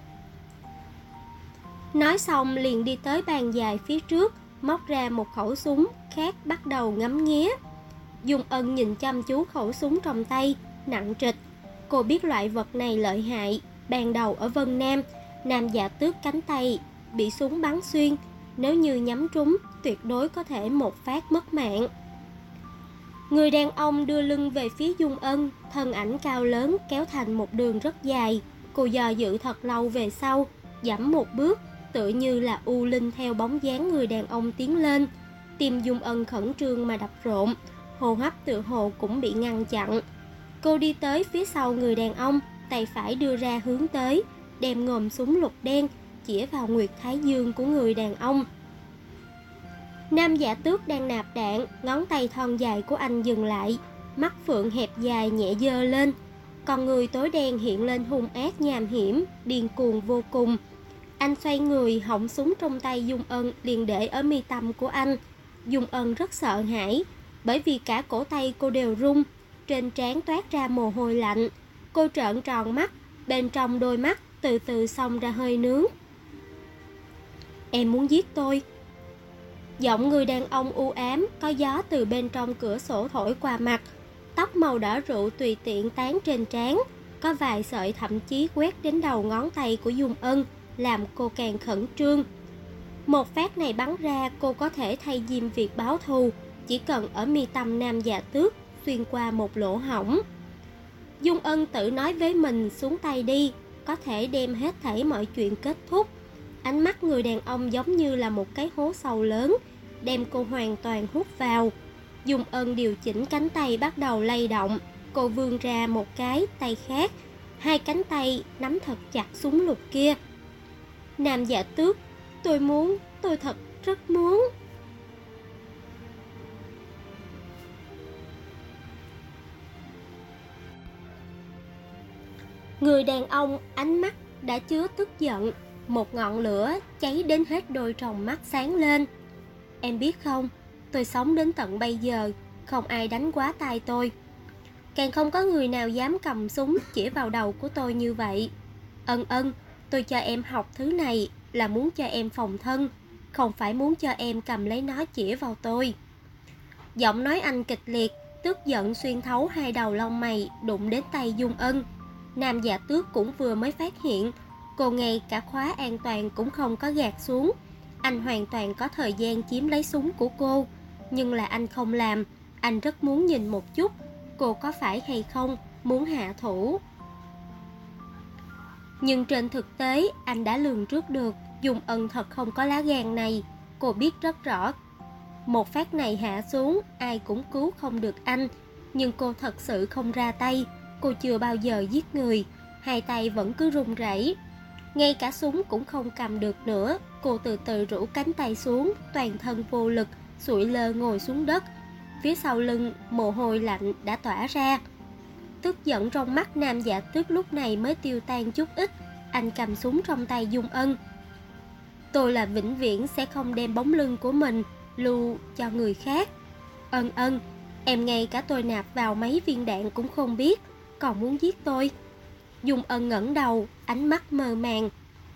Nói xong liền đi tới bàn dài phía trước, móc ra một khẩu súng khác bắt đầu ngắm nghía. Dung Ân nhìn chăm chú khẩu súng trong tay, nặng trịch. Cô biết loại vật này lợi hại. Ban đầu ở Vân Nam, Nam Dạ Tước cánh tay bị súng bắn xuyên, nếu như nhắm trúng tuyệt đối có thể một phát mất mạng. Người đàn ông đưa lưng về phía Dung Ân, thân ảnh cao lớn kéo thành một đường rất dài. Cô dò dự thật lâu về sau, giẫm một bước, tựa như là u linh theo bóng dáng người đàn ông tiến lên. Tim Dung Ân khẩn trương mà đập rộn, hô hấp tựa hồ cũng bị ngăn chặn. Cô đi tới phía sau người đàn ông, tay phải đưa ra hướng tới, đem ngòm súng lục đen chĩa vào nguyệt thái dương của người đàn ông. Nam Dạ Tước đang nạp đạn, ngón tay thon dài của anh dừng lại, mắt phượng hẹp dài nhẹ giơ lên, con người tối đen hiện lên hung ác nham hiểm, điên cuồng vô cùng. Anh xoay người, họng súng trong tay Dung Ân liền để ở mi tâm của anh. Dung Ân rất sợ hãi, bởi vì cả cổ tay cô đều run, trên trán toát ra mồ hôi lạnh. Cô trợn tròn mắt, bên trong đôi mắt từ từ xông ra hơi nước. Em muốn giết tôi. Giọng người đàn ông u ám, có gió từ bên trong cửa sổ thổi qua mặt. Tóc màu đỏ rượu tùy tiện tán trên trán, có vài sợi thậm chí quét đến đầu ngón tay của Dung Ân, làm cô càng khẩn trương. Một phát này bắn ra, cô có thể thay diêm việc báo thù, chỉ cần ở mi tâm Nam Dạ Tước xuyên qua một lỗ hổng. Dung Ân tự nói với mình xuống tay đi, có thể đem hết thảy mọi chuyện kết thúc. Ánh mắt người đàn ông giống như là một cái hố sâu lớn, đem cô hoàn toàn hút vào. Dung Ân điều chỉnh cánh tay bắt đầu lay động, cô vươn ra một cái tay khác, hai cánh tay nắm thật chặt súng lục kia. Nam Dạ Tước, tôi thật rất muốn. Người đàn ông ánh mắt đã chứa tức giận, một ngọn lửa cháy đến hết đôi tròng mắt sáng lên. Em biết không, tôi sống đến tận bây giờ, không ai đánh quá tai tôi. Càng không có người nào dám cầm súng chỉ vào đầu của tôi như vậy. Ân, tôi cho em học thứ này là muốn cho em phòng thân, không phải muốn cho em cầm lấy nó chỉ vào tôi. Giọng nói anh kịch liệt, tức giận xuyên thấu hai đầu lông mày, đụng đến tay Dung Ân. Nam Dạ Tước cũng vừa mới phát hiện, cô ngay cả khóa an toàn cũng không có gạt xuống. Anh hoàn toàn có thời gian chiếm lấy súng của cô, nhưng là anh không làm. Anh rất muốn nhìn một chút, cô có phải hay không muốn hạ thủ. Nhưng trên thực tế, anh đã lường trước được Dung Ân thật không có lá gan này. Cô biết rất rõ, một phát này hạ xuống, ai cũng cứu không được anh. Nhưng cô thật sự không ra tay. Cô chưa bao giờ giết người. Hai tay vẫn cứ run rẩy. Ngay cả súng cũng không cầm được nữa. Cô từ từ rũ cánh tay xuống, toàn thân vô lực, sụi lơ ngồi xuống đất. Phía sau lưng, mồ hôi lạnh đã tỏa ra. Tức giận trong mắt Nam Dạ Tước lúc này mới tiêu tan chút ít. Anh cầm súng trong tay Dung Ân. Tôi là vĩnh viễn sẽ không đem bóng lưng của mình lưu cho người khác. Ân Ân, em ngay cả tôi nạp vào mấy viên đạn cũng không biết, còn muốn giết tôi. Dung Ân ngẩng đầu, ánh mắt mơ màng.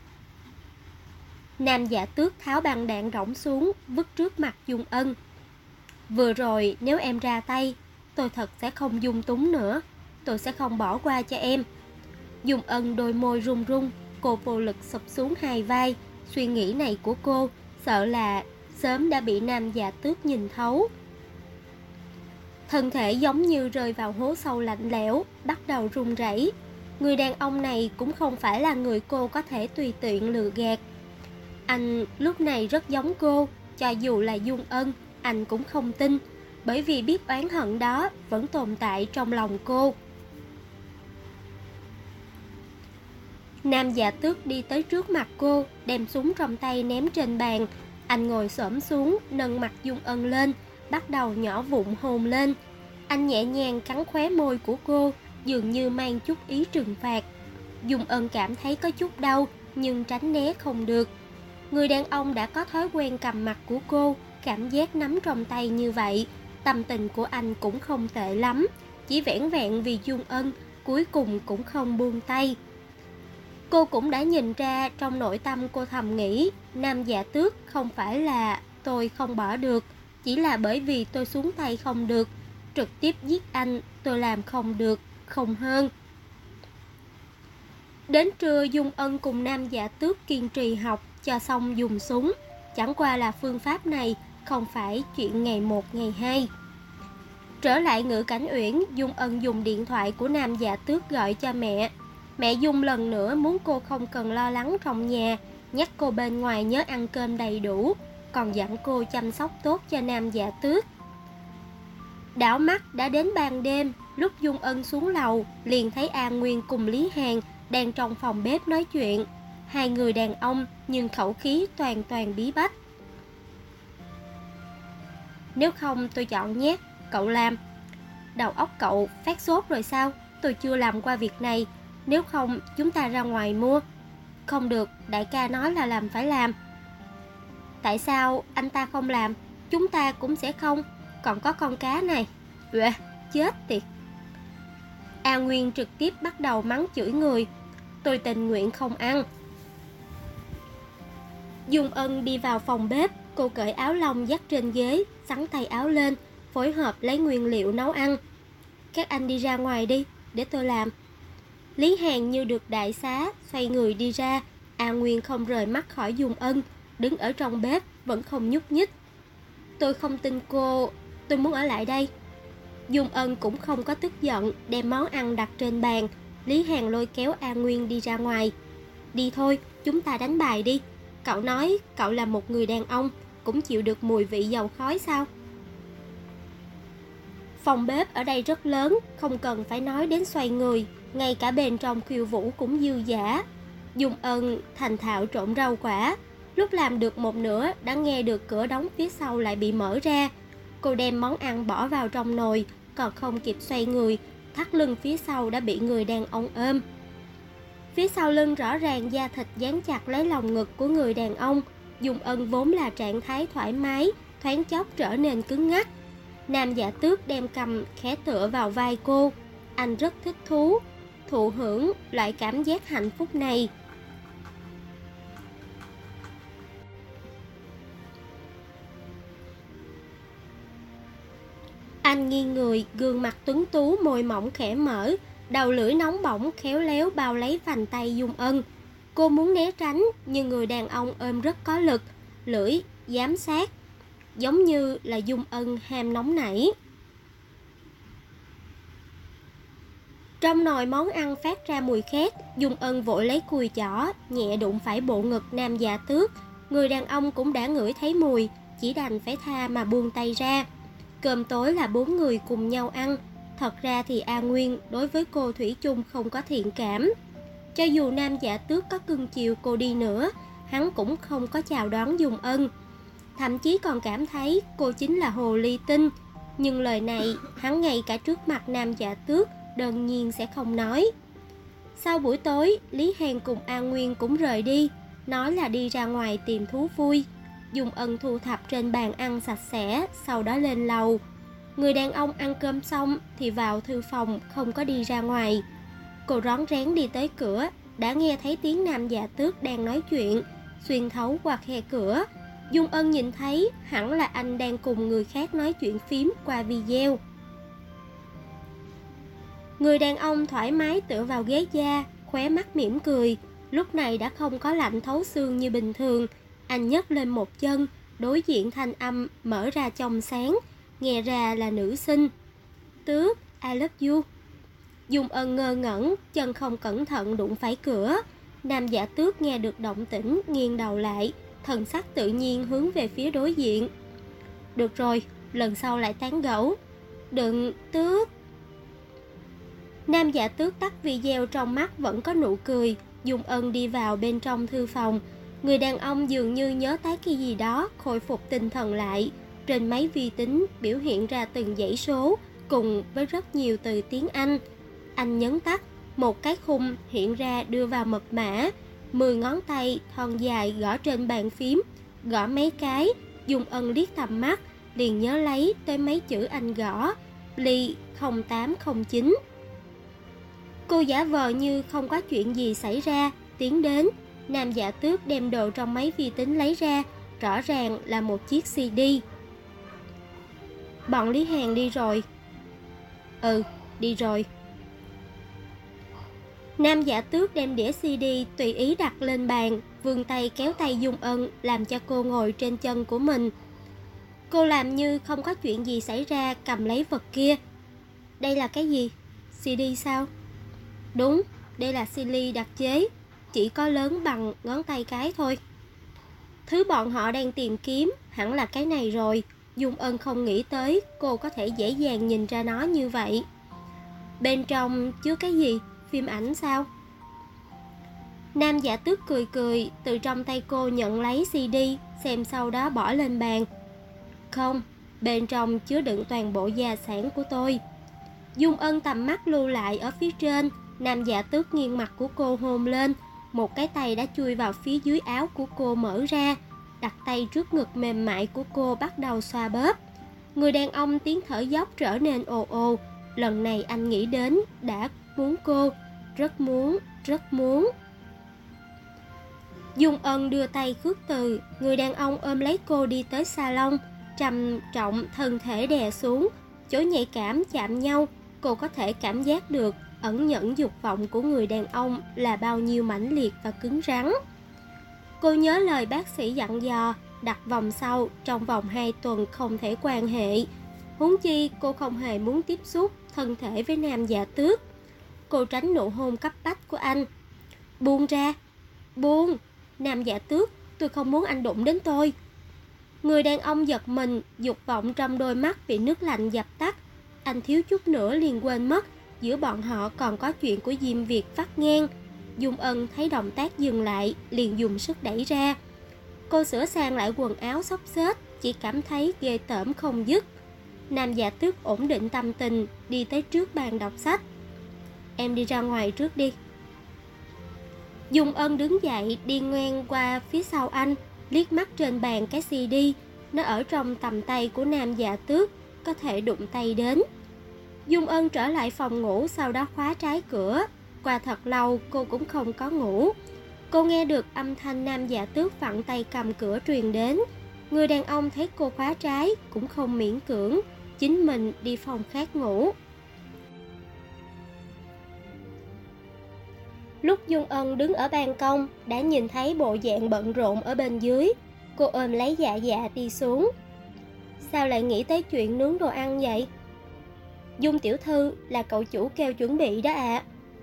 Nam Dạ Tước tháo băng đạn rỗng xuống, vứt trước mặt Dung Ân. Vừa rồi nếu em ra tay, tôi thật sẽ không dung túng nữa. Tôi sẽ không bỏ qua cho em. Dung Ân đôi môi run run, cô vô lực sụp xuống hai vai. Suy nghĩ này của cô sợ là sớm đã bị Nam Dạ Tước nhìn thấu. Thân thể giống như rơi vào hố sâu lạnh lẽo, bắt đầu run rẩy. Người đàn ông này cũng không phải là người cô có thể tùy tiện lừa gạt. Anh lúc này rất giống cô, cho dù là Dung Ân, anh cũng không tin, bởi vì biết oán hận đó vẫn tồn tại trong lòng cô. Nam Dạ Tước đi tới trước mặt cô, đem súng trong tay ném trên bàn. Anh ngồi xổm xuống, nâng mặt Dung Ân lên, bắt đầu nhỏ vụn hôn lên. Anh nhẹ nhàng cắn khóe môi của cô, dường như mang chút ý trừng phạt. Dung Ân cảm thấy có chút đau, nhưng tránh né không được. Người đàn ông đã có thói quen cầm mặt của cô, cảm giác nắm trong tay như vậy. Tâm tình của anh cũng không tệ lắm, chỉ vẻn vẹn vì Dung Ân, cuối cùng cũng không buông tay. Cô cũng đã nhìn ra, trong nội tâm cô thầm nghĩ, Nam Dạ Tước không phải là tôi không bỏ được, chỉ là bởi vì tôi xuống tay không được, trực tiếp giết anh tôi làm không được, không hơn. Đến trưa, Dung Ân cùng Nam Dạ Tước kiên trì học cho xong dùng súng. Chẳng qua là phương pháp này không phải chuyện ngày một ngày hai. Trở lại Ngự Cảnh Uyển, Dung Ân dùng điện thoại của Nam Dạ Tước gọi cho mẹ. Mẹ Dung lần nữa muốn cô không cần lo lắng trong nhà, nhắc cô bên ngoài nhớ ăn cơm đầy đủ, còn dặn cô chăm sóc tốt cho Nam Dạ Tước. Đảo mắt đã đến ban đêm, lúc Dung Ân xuống lầu, liền thấy An Nguyên cùng Lý Hàn đang trong phòng bếp nói chuyện. Hai người đàn ông nhưng khẩu khí toàn toàn bí bách. Nếu không tôi chọn nhé, cậu làm. Đầu óc cậu phát sốt rồi sao? Tôi chưa làm qua việc này. Nếu không chúng ta ra ngoài mua. Không được, đại ca nói là làm phải làm. Tại sao anh ta không làm? Chúng ta cũng sẽ không. Còn có con cá này. Uệ, chết tiệt. An Nguyên trực tiếp bắt đầu mắng chửi người. Tôi tình nguyện không ăn. Dung Ân đi vào phòng bếp. Cô cởi áo lông dắt trên ghế, xắn tay áo lên, phối hợp lấy nguyên liệu nấu ăn. Các anh đi ra ngoài đi, để tôi làm. Lý Hàn như được đại xá, xoay người đi ra. An Nguyên không rời mắt khỏi Dung Ân, đứng ở trong bếp vẫn không nhúc nhích. Tôi không tin cô, tôi muốn ở lại đây. Dung Ân cũng không có tức giận, đem món ăn đặt trên bàn. Lý Hàn lôi kéo An Nguyên đi ra ngoài. Đi thôi, chúng ta đánh bài đi. Cậu nói cậu là một người đàn ông, cũng chịu được mùi vị dầu khói sao? Phòng bếp ở đây rất lớn, không cần phải nói đến xoay người, ngay cả bên trong khiêu vũ cũng dư dả. Dung Ân thành thạo trộn rau quả, lúc làm được một nửa đã nghe được cửa đóng phía sau lại bị mở ra. Cô đem món ăn bỏ vào trong nồi, còn không kịp xoay người, thắt lưng phía sau đã bị người đàn ông ôm. Phía sau lưng rõ ràng da thịt dán chặt lấy lòng ngực của người đàn ông. Dung Ân vốn là trạng thái thoải mái, thoáng chốc trở nên cứng ngắc. Nam Dạ Tước đem cầm khẽ tựa vào vai cô. Anh rất thích thú, thụ hưởng loại cảm giác hạnh phúc này. Anh nghiêng người, gương mặt tuấn tú, môi mỏng khẽ mở, đầu lưỡi nóng bỏng khéo léo bao lấy vành tay Dung Ân. Cô muốn né tránh, nhưng người đàn ông ôm rất có lực, lưỡi giám sát, giống như là Dung Ân ham nóng nảy. Anh nghiêng người, gương mặt tuấn tú, môi mỏng khẽ mở, đầu lưỡi nóng bỏng khéo léo bao lấy vành tay Dung Ân. Cô muốn né tránh, nhưng người đàn ông ôm rất có lực, lưỡi giám sát, giống như là Dung Ân ham nóng nảy. Trong nồi món ăn phát ra mùi khét, Dung Ân vội lấy cùi chỏ, nhẹ đụng phải bộ ngực Nam Dạ Tước. Người đàn ông cũng đã ngửi thấy mùi, chỉ đành phải tha mà buông tay ra. Cơm tối là 4 người cùng nhau ăn. Thật ra thì A Nguyên đối với cô thủy chung không có thiện cảm. Cho dù Nam Dạ Tước có cưng chiều cô đi nữa, hắn cũng không có chào đón Dung Ân. Thậm chí còn cảm thấy cô chính là hồ ly tinh. Nhưng lời này hắn ngay cả trước mặt Nam Dạ Tước đương nhiên sẽ không nói. Sau buổi tối, Lý Hàn cùng A Nguyên cũng rời đi, nói là đi ra ngoài tìm thú vui. Dung Ân thu thập trên bàn ăn sạch sẽ, sau đó lên lầu. Người đàn ông ăn cơm xong thì vào thư phòng, không có đi ra ngoài. Cô rón rén đi tới cửa, đã nghe thấy tiếng Nam Dạ Tước đang nói chuyện, xuyên thấu qua khe cửa. Dung Ân nhìn thấy hẳn là anh đang cùng người khác nói chuyện phím qua video. Người đàn ông thoải mái tựa vào ghế da, khóe mắt mỉm cười. Lúc này đã không có lạnh thấu xương như bình thường. Anh nhấc lên một chân, đối diện thanh âm mở ra trong sáng, nghe ra là nữ sinh. Tước, I love you. Dung Ân ngơ ngẩn, chân không cẩn thận đụng phải cửa. Nam Dạ Tước nghe được động tĩnh, nghiêng đầu lại, thần sắc tự nhiên hướng về phía đối diện. Được rồi, lần sau lại tán gẫu. Đừng, Tước. Nam Dạ Tước tắt video, trong mắt vẫn có nụ cười. Dung Ân đi vào bên trong thư phòng. Người đàn ông dường như nhớ tới cái gì đó, khôi phục tinh thần lại. Trên máy vi tính biểu hiện ra từng dãy số cùng với rất nhiều từ tiếng Anh. Anh nhấn tắt, một cái khung hiện ra đưa vào mật mã. 10 ngón tay thon dài gõ trên bàn phím, gõ mấy cái. Dung Ân liếc tầm mắt, liền nhớ lấy tới mấy chữ anh gõ: Ly 0809. Cô giả vờ như không có chuyện gì xảy ra, tiến đến. Nam Dạ Tước đem đồ trong máy vi tính lấy ra, rõ ràng là một chiếc CD. Bọn Lý Hàn đi rồi. Ừ, đi rồi. Nam Dạ Tước đem đĩa CD tùy ý đặt lên bàn, vươn tay kéo tay Dung Ân, làm cho cô ngồi trên chân của mình. Cô làm như không có chuyện gì xảy ra, cầm lấy vật kia. Đây là cái gì? CD sao? Đúng, đây là CD đặc chế, chỉ có lớn bằng ngón tay cái thôi. Thứ bọn họ đang tìm kiếm hẳn là cái này rồi. Dung Ân không nghĩ tới cô có thể dễ dàng nhìn ra nó như vậy. Bên trong chứa cái gì? Phim ảnh sao? Nam Dạ Tước cười cười, từ trong tay cô nhận lấy CD, xem sau đó bỏ lên bàn. Không, bên trong chứa đựng toàn bộ gia sản của tôi. Dung Ân tầm mắt lưu lại ở phía trên. Nam Dạ Tước nghiêng mặt của cô hôn lên, một cái tay đã chui vào phía dưới áo của cô mở ra, đặt tay trước ngực mềm mại của cô bắt đầu xoa bóp. Người đàn ông tiếng thở dốc trở nên ồ ồ. Lần này anh nghĩ đến đã muốn cô, rất muốn, rất muốn. Dung Ân đưa tay khước từ, người đàn ông ôm lấy cô đi tới salon, trầm trọng thân thể đè xuống, chỗ nhạy cảm chạm nhau, cô có thể cảm giác được ẩn nhẫn dục vọng của người đàn ông là bao nhiêu mãnh liệt và cứng rắn. Cô nhớ lời bác sĩ dặn dò, đặt vòng sau trong vòng 2 tuần không thể quan hệ. Huống chi cô không hề muốn tiếp xúc thân thể với Nam Dạ Tước. Cô tránh nụ hôn cấp bách của anh. Buông ra, buông. Nam Dạ Tước, tôi không muốn anh đụng đến tôi. Người đàn ông giật mình, dục vọng trong đôi mắt bị nước lạnh dập tắt. Anh thiếu chút nữa liền quên mất giữa bọn họ còn có chuyện của Diêm Việt vắt ngang. Dung Ân thấy động tác dừng lại, liền dùng sức đẩy ra. Cô sửa sang lại quần áo xốc xếch, chỉ cảm thấy ghê tởm không dứt. Nam Dạ Tước ổn định tâm tình, đi tới trước bàn đọc sách. Em đi ra ngoài trước đi. Dung Ân đứng dậy, đi ngang qua phía sau anh, liếc mắt trên bàn cái CD. Nó ở trong tầm tay của Nam Dạ Tước, có thể đụng tay đến. Dung Ân trở lại phòng ngủ, sau đó khóa trái cửa. Qua thật lâu cô cũng không có ngủ. Cô nghe được âm thanh Nam Dạ Tước vặn tay cầm cửa truyền đến. Người đàn ông thấy cô khóa trái cũng không miễn cưỡng, chính mình đi phòng khác ngủ. Lúc Dung Ân đứng ở ban công, đã nhìn thấy bộ dạng bận rộn ở bên dưới. Cô ôm lấy Dạ Dạ đi xuống. Sao lại nghĩ tới chuyện nướng đồ ăn vậy? Dung tiểu thư, là cậu chủ kêu chuẩn bị đó ạ.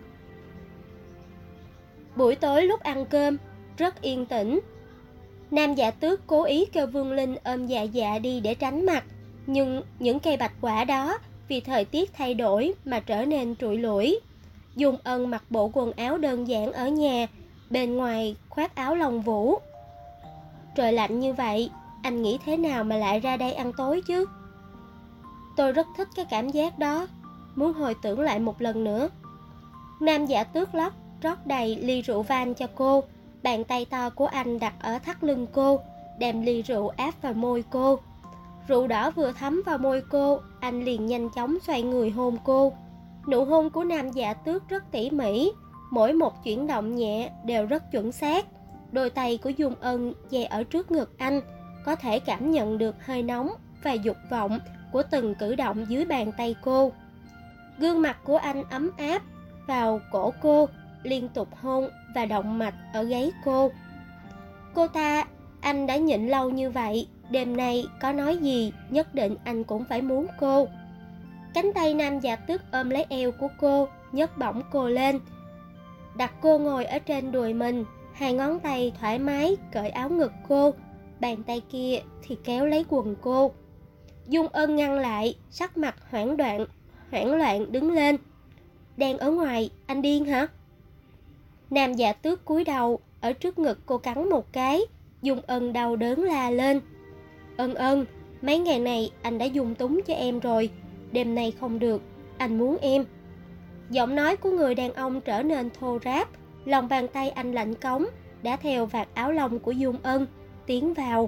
Buổi tối lúc ăn cơm, rất yên tĩnh. Nam Dạ Tước cố ý kêu Vương Linh ôm Dạ Dạ đi để tránh mặt, nhưng những cây bạch quả đó vì thời tiết thay đổi mà trở nên trụi lủi. Dung Ân mặc bộ quần áo đơn giản ở nhà, bên ngoài khoác áo lông vũ. Trời lạnh như vậy, anh nghĩ thế nào mà lại ra đây ăn tối chứ? Tôi rất thích cái cảm giác đó, muốn hồi tưởng lại một lần nữa. Nam Dạ Tước rót đầy ly rượu vang cho cô. Bàn tay to của anh đặt ở thắt lưng cô, đem ly rượu áp vào môi cô. Rượu đỏ vừa thấm vào môi cô, anh liền nhanh chóng xoay người hôn cô. Nụ hôn của Nam Dạ Tước rất tỉ mỉ, mỗi một chuyển động nhẹ đều rất chuẩn xác. Đôi tay của Dung Ân dè ở trước ngực anh, có thể cảm nhận được hơi nóng và dục vọng của từng cử động dưới bàn tay cô. Gương mặt của anh ấm áp vào cổ cô, liên tục hôn và động mạch ở gáy cô. Cô ta, anh đã nhịn lâu như vậy, đêm nay có nói gì nhất định anh cũng phải muốn cô. Cánh tay Nam Dạ Tước ôm lấy eo của cô, nhấc bổng cô lên, đặt cô ngồi ở trên đùi mình. Hai ngón tay thoải mái cởi áo ngực cô, bàn tay kia thì kéo lấy quần cô. Dung Ân ngăn lại, sắc mặt hoảng loạn đứng lên. Đang ở ngoài, anh điên hả? Nam Dạ Tước cúi đầu, ở trước ngực cô cắn một cái. Dung Ân đau đớn la lên. Ân, mấy ngày này anh đã dung túng cho em rồi, đêm nay không được, anh muốn em. Giọng nói của người đàn ông trở nên thô ráp, lòng bàn tay anh lạnh cống, đã theo vạt áo lông của Dung Ân, tiến vào.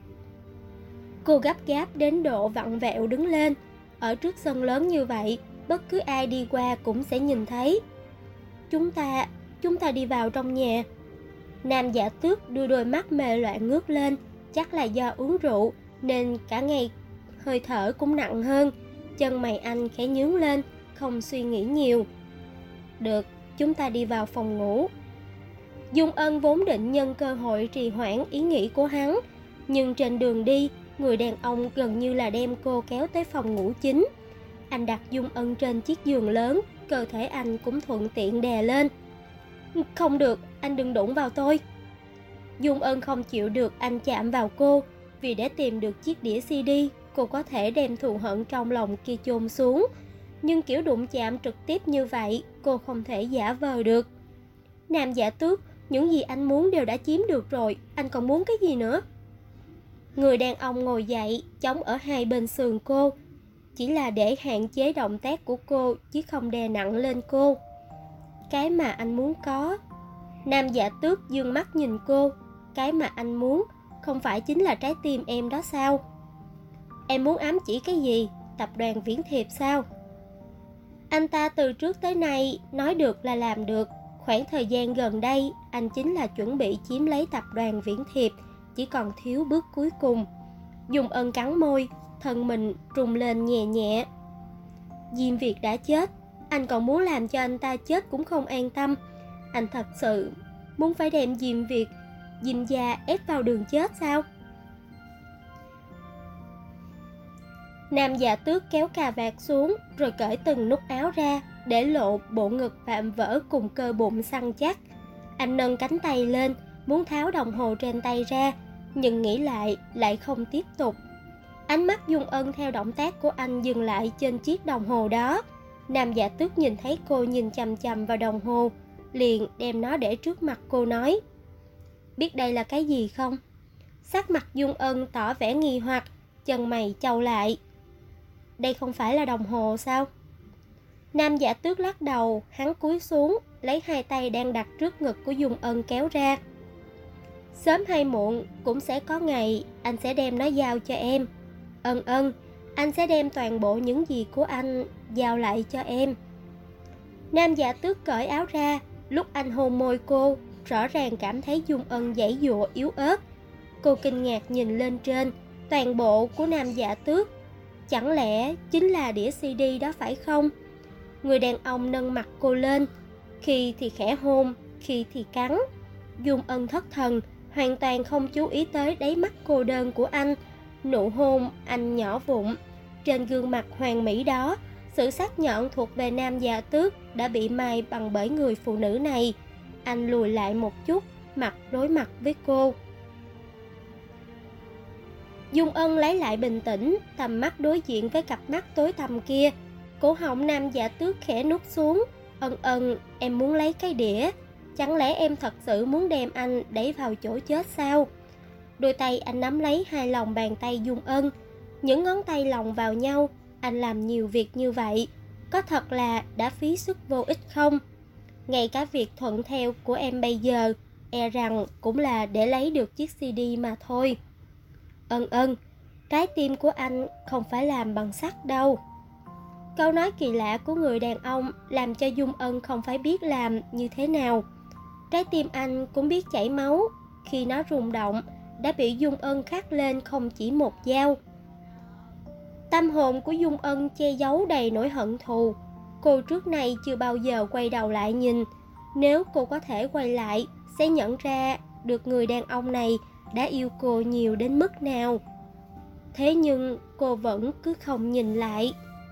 Cô gấp gáp đến độ vặn vẹo đứng lên. Ở trước sân lớn như vậy, bất cứ ai đi qua cũng sẽ nhìn thấy. Chúng ta đi vào trong nhà. Nam Dạ Tước đưa đôi mắt mê loạn ngước lên, chắc là do uống rượu nên cả ngày hơi thở cũng nặng hơn. Chân mày anh khẽ nhướng lên, không suy nghĩ nhiều. Được, chúng ta đi vào phòng ngủ. Dung Ân vốn định nhân cơ hội trì hoãn ý nghĩ của hắn, nhưng trên đường đi, người đàn ông gần như là đem cô kéo tới phòng ngủ chính. Anh đặt Dung Ân trên chiếc giường lớn, cơ thể anh cũng thuận tiện đè lên. Không được, anh đừng đụng vào tôi. Dung Ân không chịu được anh chạm vào cô, vì để tìm được chiếc đĩa CD, cô có thể đem thù hận trong lòng kia chôn xuống. Nhưng kiểu đụng chạm trực tiếp như vậy, cô không thể giả vờ được. Nam Dạ Tước, những gì anh muốn đều đã chiếm được rồi, anh còn muốn cái gì nữa? Người đàn ông ngồi dậy, chống ở hai bên sườn cô, chỉ là để hạn chế động tác của cô, chứ không đè nặng lên cô. Cái mà anh muốn có. Nam Dạ Tước dương mắt nhìn cô. Cái mà anh muốn không phải chính là trái tim em đó sao? Em muốn ám chỉ cái gì? Tập đoàn Viễn Thiệp sao? Anh ta từ trước tới nay nói được là làm được. Khoảng thời gian gần đây, anh chính là chuẩn bị chiếm lấy tập đoàn Viễn Thiệp, chỉ còn thiếu bước cuối cùng. Dung Ân cắn môi, thân mình rung lên nhẹ nhẹ. Diêm Việt đã chết, anh còn muốn làm cho anh ta chết cũng không an tâm. Anh thật sự muốn phải đem Diêm gia ép vào đường chết sao? Nam Dạ Tước kéo cà vạt xuống, rồi cởi từng nút áo ra, để lộ bộ ngực vạm vỡ cùng cơ bụng săn chắc. Anh nâng cánh tay lên, muốn tháo đồng hồ trên tay ra, nhưng nghĩ lại không tiếp tục. Ánh mắt Dung Ân theo động tác của anh dừng lại trên chiếc đồng hồ đó. Nam Dạ Tước nhìn thấy cô nhìn chằm chằm vào đồng hồ, liền đem nó để trước mặt cô nói. Biết đây là cái gì không? Sắc mặt Dung Ân tỏ vẻ nghi hoặc, chân mày chau lại. Đây không phải là đồng hồ sao? Nam Dạ Tước lắc đầu, hắn cúi xuống, lấy hai tay đang đặt trước ngực của Dung Ân kéo ra. Sớm hay muộn cũng sẽ có ngày anh sẽ đem nó giao cho em. Ân, anh sẽ đem toàn bộ những gì của anh giao lại cho em. Nam Dạ Tước cởi áo ra, lúc anh hôn môi cô, rõ ràng cảm thấy Dung Ân giãy giụa yếu ớt. Cô kinh ngạc nhìn lên trên, toàn bộ của Nam Dạ Tước. Chẳng lẽ chính là đĩa CD đó phải không? Người đàn ông nâng mặt cô lên, khi thì khẽ hôn, khi thì cắn. Dung Ân thất thần, hoàn toàn không chú ý tới đáy mắt cô đơn của anh. Nụ hôn anh nhỏ vụn, trên gương mặt hoàn mỹ đó Sự sắc nhọn thuộc về nam dạ tước đã bị mai bằng bởi người phụ nữ này. Anh lùi lại một chút, mặt đối mặt với cô. Dung Ân lấy lại bình tĩnh, tầm mắt đối diện với cặp mắt tối tăm kia. Cổ họng nam dạ tước khẽ nuốt xuống. Ân, em muốn lấy cái đĩa. Chẳng lẽ em thật sự muốn đem anh đẩy vào chỗ chết sao? Đôi tay anh nắm lấy hai lòng bàn tay Dung Ân. Những ngón tay lồng vào nhau. Anh làm nhiều việc như vậy, có thật là đã phí sức vô ích không? Ngay cả việc thuận theo của em bây giờ, e rằng cũng là để lấy được chiếc CD mà thôi. Ân, trái tim của anh không phải làm bằng sắt đâu. Câu nói kỳ lạ của người đàn ông làm cho Dung Ân không phải biết làm như thế nào. Trái tim anh cũng biết chảy máu, khi nó rung động đã bị Dung Ân khắc lên không chỉ một dao. Tâm hồn của Dung Ân che giấu đầy nỗi hận thù. Cô trước nay chưa bao giờ quay đầu lại nhìn. Nếu cô có thể quay lại, sẽ nhận ra được người đàn ông này đã yêu cô nhiều đến mức nào. Thế nhưng cô vẫn cứ không nhìn lại.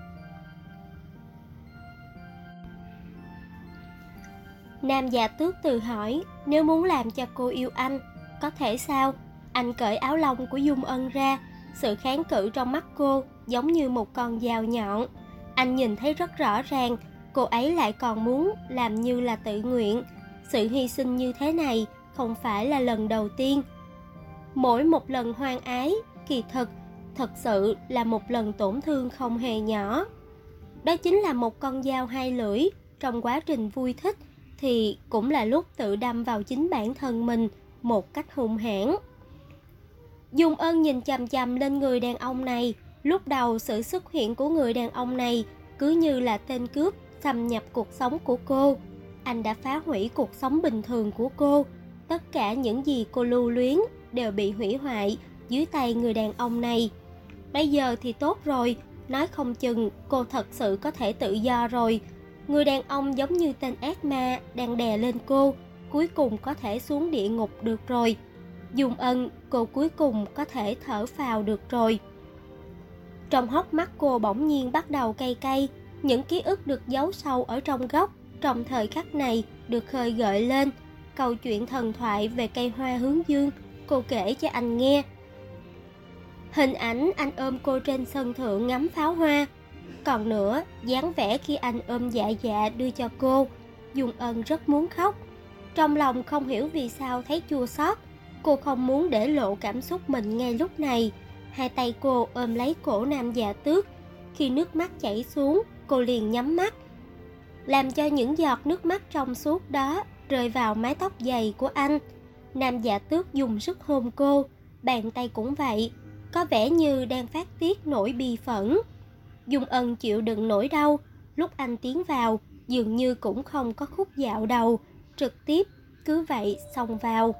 Nam dạ tước tự hỏi, nếu muốn làm cho cô yêu anh, có thể sao? Anh cởi áo lông của Dung Ân ra. Sự kháng cự trong mắt cô giống như một con dao nhọn. Anh nhìn thấy rất rõ ràng, cô ấy lại còn muốn làm như là tự nguyện. Sự hy sinh như thế này không phải là lần đầu tiên. Mỗi một lần hoang ái, kỳ thực, thật sự là một lần tổn thương không hề nhỏ. Đó chính là một con dao hai lưỡi. Trong quá trình vui thích thì cũng là lúc tự đâm vào chính bản thân mình một cách hung hãn. Dung Ân nhìn chằm chằm lên người đàn ông này. Lúc đầu sự xuất hiện của người đàn ông này cứ như là tên cướp xâm nhập cuộc sống của cô. Anh đã phá hủy cuộc sống bình thường của cô. Tất cả những gì cô lưu luyến đều bị hủy hoại dưới tay người đàn ông này. Bây giờ thì tốt rồi, nói không chừng cô thật sự có thể tự do rồi. Người đàn ông giống như tên ác ma đang đè lên cô, cuối cùng có thể xuống địa ngục được rồi. Dung Ân, cô cuối cùng có thể thở phào được rồi. Trong hốc mắt cô bỗng nhiên bắt đầu cay cay. Những ký ức được giấu sâu ở trong góc trong thời khắc này được khơi gợi lên. Câu chuyện thần thoại về cây hoa hướng dương cô kể cho anh nghe. Hình ảnh anh ôm cô trên sân thượng ngắm pháo hoa. Còn nữa, dáng vẻ khi anh ôm dạ dạ đưa cho cô. Dung Ân rất muốn khóc. Trong lòng không hiểu vì sao thấy chua xót. Cô không muốn để lộ cảm xúc mình ngay lúc này. Hai tay cô ôm lấy cổ nam dạ tước. Khi nước mắt chảy xuống, cô liền nhắm mắt, làm cho những giọt nước mắt trong suốt đó rơi vào mái tóc dày của anh. Nam dạ tước dùng sức hôn cô, bàn tay cũng vậy, có vẻ như đang phát tiết nỗi bi phẫn. Dung Ân chịu đựng nỗi đau. Lúc anh tiến vào, dường như cũng không có khúc dạo đầu, trực tiếp cứ vậy xông vào.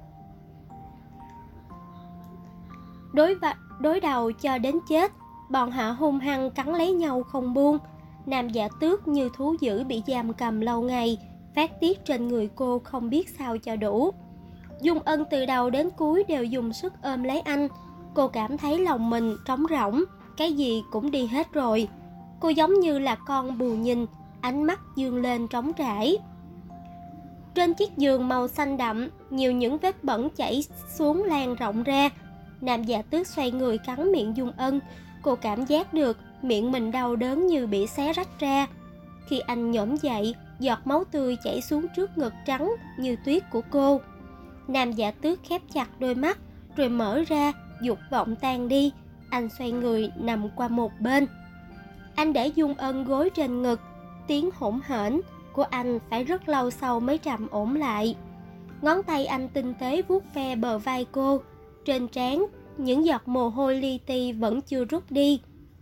Đối đầu cho đến chết, bọn họ hung hăng cắn lấy nhau không buông. Nam dạ tước như thú dữ bị giam cầm lâu ngày, phát tiết trên người cô không biết sao cho đủ. Dung Ân từ đầu đến cuối đều dùng sức ôm lấy anh. Cô cảm thấy lòng mình trống rỗng, cái gì cũng đi hết rồi. Cô giống như là con bù nhìn, ánh mắt dương lên trống trải. Trên chiếc giường màu xanh đậm, nhiều những vết bẩn chảy xuống lan rộng ra. Nam dạ tước xoay người cắn miệng Dung Ân. Cô cảm giác được miệng mình đau đớn như bị xé rách ra. Khi anh nhổm dậy, giọt máu tươi chảy xuống trước ngực trắng như tuyết của cô. Nam dạ tước khép chặt đôi mắt, rồi mở ra, dục vọng tan đi. Anh xoay người nằm qua một bên. Anh để Dung Ân gối trên ngực. Tiếng hỗn hển của anh phải rất lâu sau mới trầm ổn lại. Ngón tay anh tinh tế vuốt ve bờ vai cô. Trên trán, những giọt mồ hôi li ti vẫn chưa rút đi.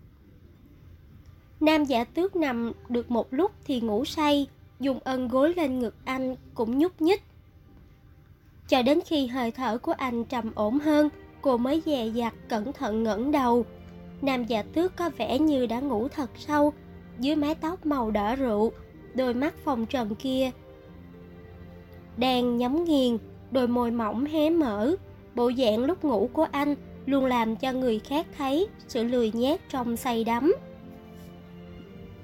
Nam dạ tước nằm được một lúc thì ngủ say. Dung Ân gối lên ngực anh cũng nhúc nhích. Cho đến khi hơi thở của anh trầm ổn hơn, cô mới dè dặt cẩn thận ngẩng đầu. Nam dạ tước có vẻ như đã ngủ thật sâu. Dưới mái tóc màu đỏ rượu, đôi mắt phồng trần kia đang nhắm nghiền, đôi môi mỏng hé mở. Bộ dạng lúc ngủ của anh luôn làm cho người khác thấy sự lười nhác trong say đắm.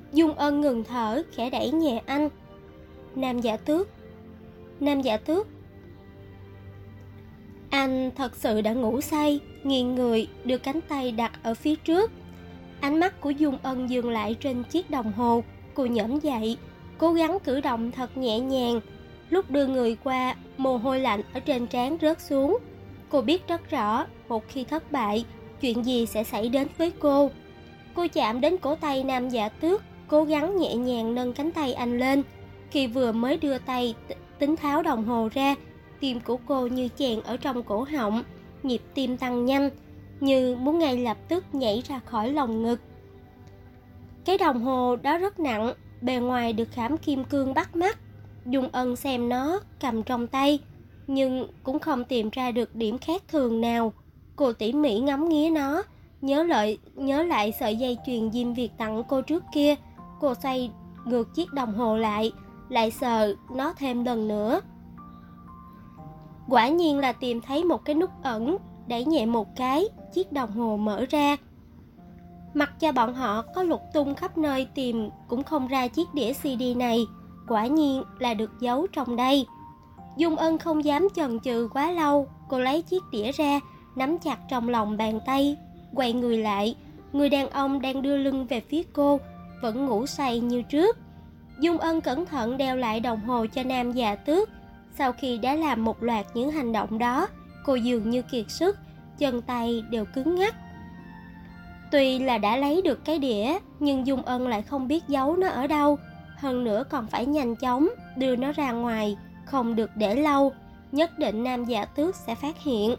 Dung Ân ngừng thở, khẽ đẩy nhẹ anh. Nam Giả Tước, Nam Giả Tước. Anh thật sự đã ngủ say, nghiêng người, đưa cánh tay đặt ở phía trước. Ánh mắt của Dung Ân dừng lại trên chiếc đồng hồ. Cô nhổm dậy, cố gắng cử động thật nhẹ nhàng. Lúc đưa người qua, mồ hôi lạnh ở trên trán rớt xuống. Cô biết rất rõ, một khi thất bại, chuyện gì sẽ xảy đến với cô. Cô chạm đến cổ tay Nam Giả Tước, cố gắng nhẹ nhàng nâng cánh tay anh lên. Khi vừa mới đưa tay tính tháo đồng hồ ra, tim của cô như chèn ở trong cổ họng, nhịp tim tăng nhanh, như muốn ngay lập tức nhảy ra khỏi lồng ngực. Cái đồng hồ đó rất nặng, bề ngoài được khảm kim cương bắt mắt. Dung Ân xem nó, cầm trong tay, nhưng cũng không tìm ra được điểm khác thường nào. Cô tỉ mỉ ngắm nghía nó, nhớ lại sợi dây chuyền Diêm Việt tặng cô trước kia. Cô xoay ngược chiếc đồng hồ lại sờ nó thêm lần nữa. Quả nhiên là tìm thấy một cái nút ẩn, đẩy nhẹ một cái, chiếc đồng hồ mở ra. Mặc cho bọn họ có lục tung khắp nơi tìm cũng không ra chiếc đĩa CD này, quả nhiên là được giấu trong đây. Dung Ân không dám chần chừ quá lâu, cô lấy chiếc đĩa ra, nắm chặt trong lòng bàn tay, quay người lại. Người đàn ông đang đưa lưng về phía cô, vẫn ngủ say như trước. Dung Ân cẩn thận đeo lại đồng hồ cho Nam Giả Tước. Sau khi đã làm một loạt những hành động đó, cô dường như kiệt sức, chân tay đều cứng ngắc. Tuy là đã lấy được cái đĩa, nhưng Dung Ân lại không biết giấu nó ở đâu. Hơn nữa còn phải nhanh chóng đưa nó ra ngoài, không được để lâu, nhất định Nam Giả Tước sẽ phát hiện.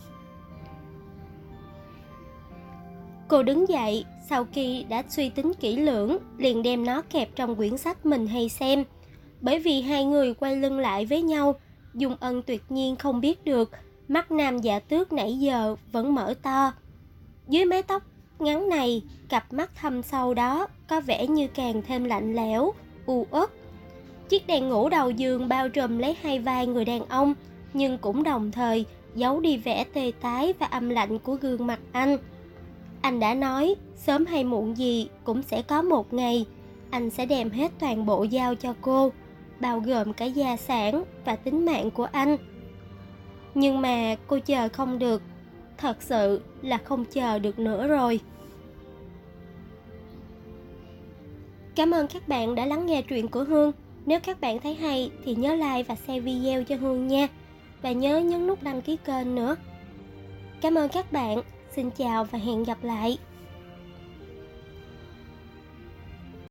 Cô đứng dậy, sau khi đã suy tính kỹ lưỡng, liền đem nó kẹp trong quyển sách mình hay xem. Bởi vì hai người quay lưng lại với nhau, Dung Ân tuyệt nhiên không biết được mắt Nam Giả Tước nãy giờ vẫn mở to. Dưới mái tóc ngắn này, cặp mắt thâm sâu đó có vẻ như càng thêm lạnh lẽo, u uất. Chiếc đèn ngủ đầu giường bao trùm lấy hai vai người đàn ông, nhưng cũng đồng thời giấu đi vẻ tê tái và âm lạnh của gương mặt anh. Anh đã nói, sớm hay muộn gì cũng sẽ có một ngày, anh sẽ đem hết toàn bộ giao cho cô, bao gồm cả gia sản và tính mạng của anh. Nhưng mà cô chờ không được, thật sự là không chờ được nữa rồi. Cảm ơn các bạn đã lắng nghe truyện của Hương. Nếu các bạn thấy hay thì nhớ like và share video cho Hương nha. Và nhớ nhấn nút đăng ký kênh nữa. Cảm ơn các bạn. Xin chào và hẹn gặp lại.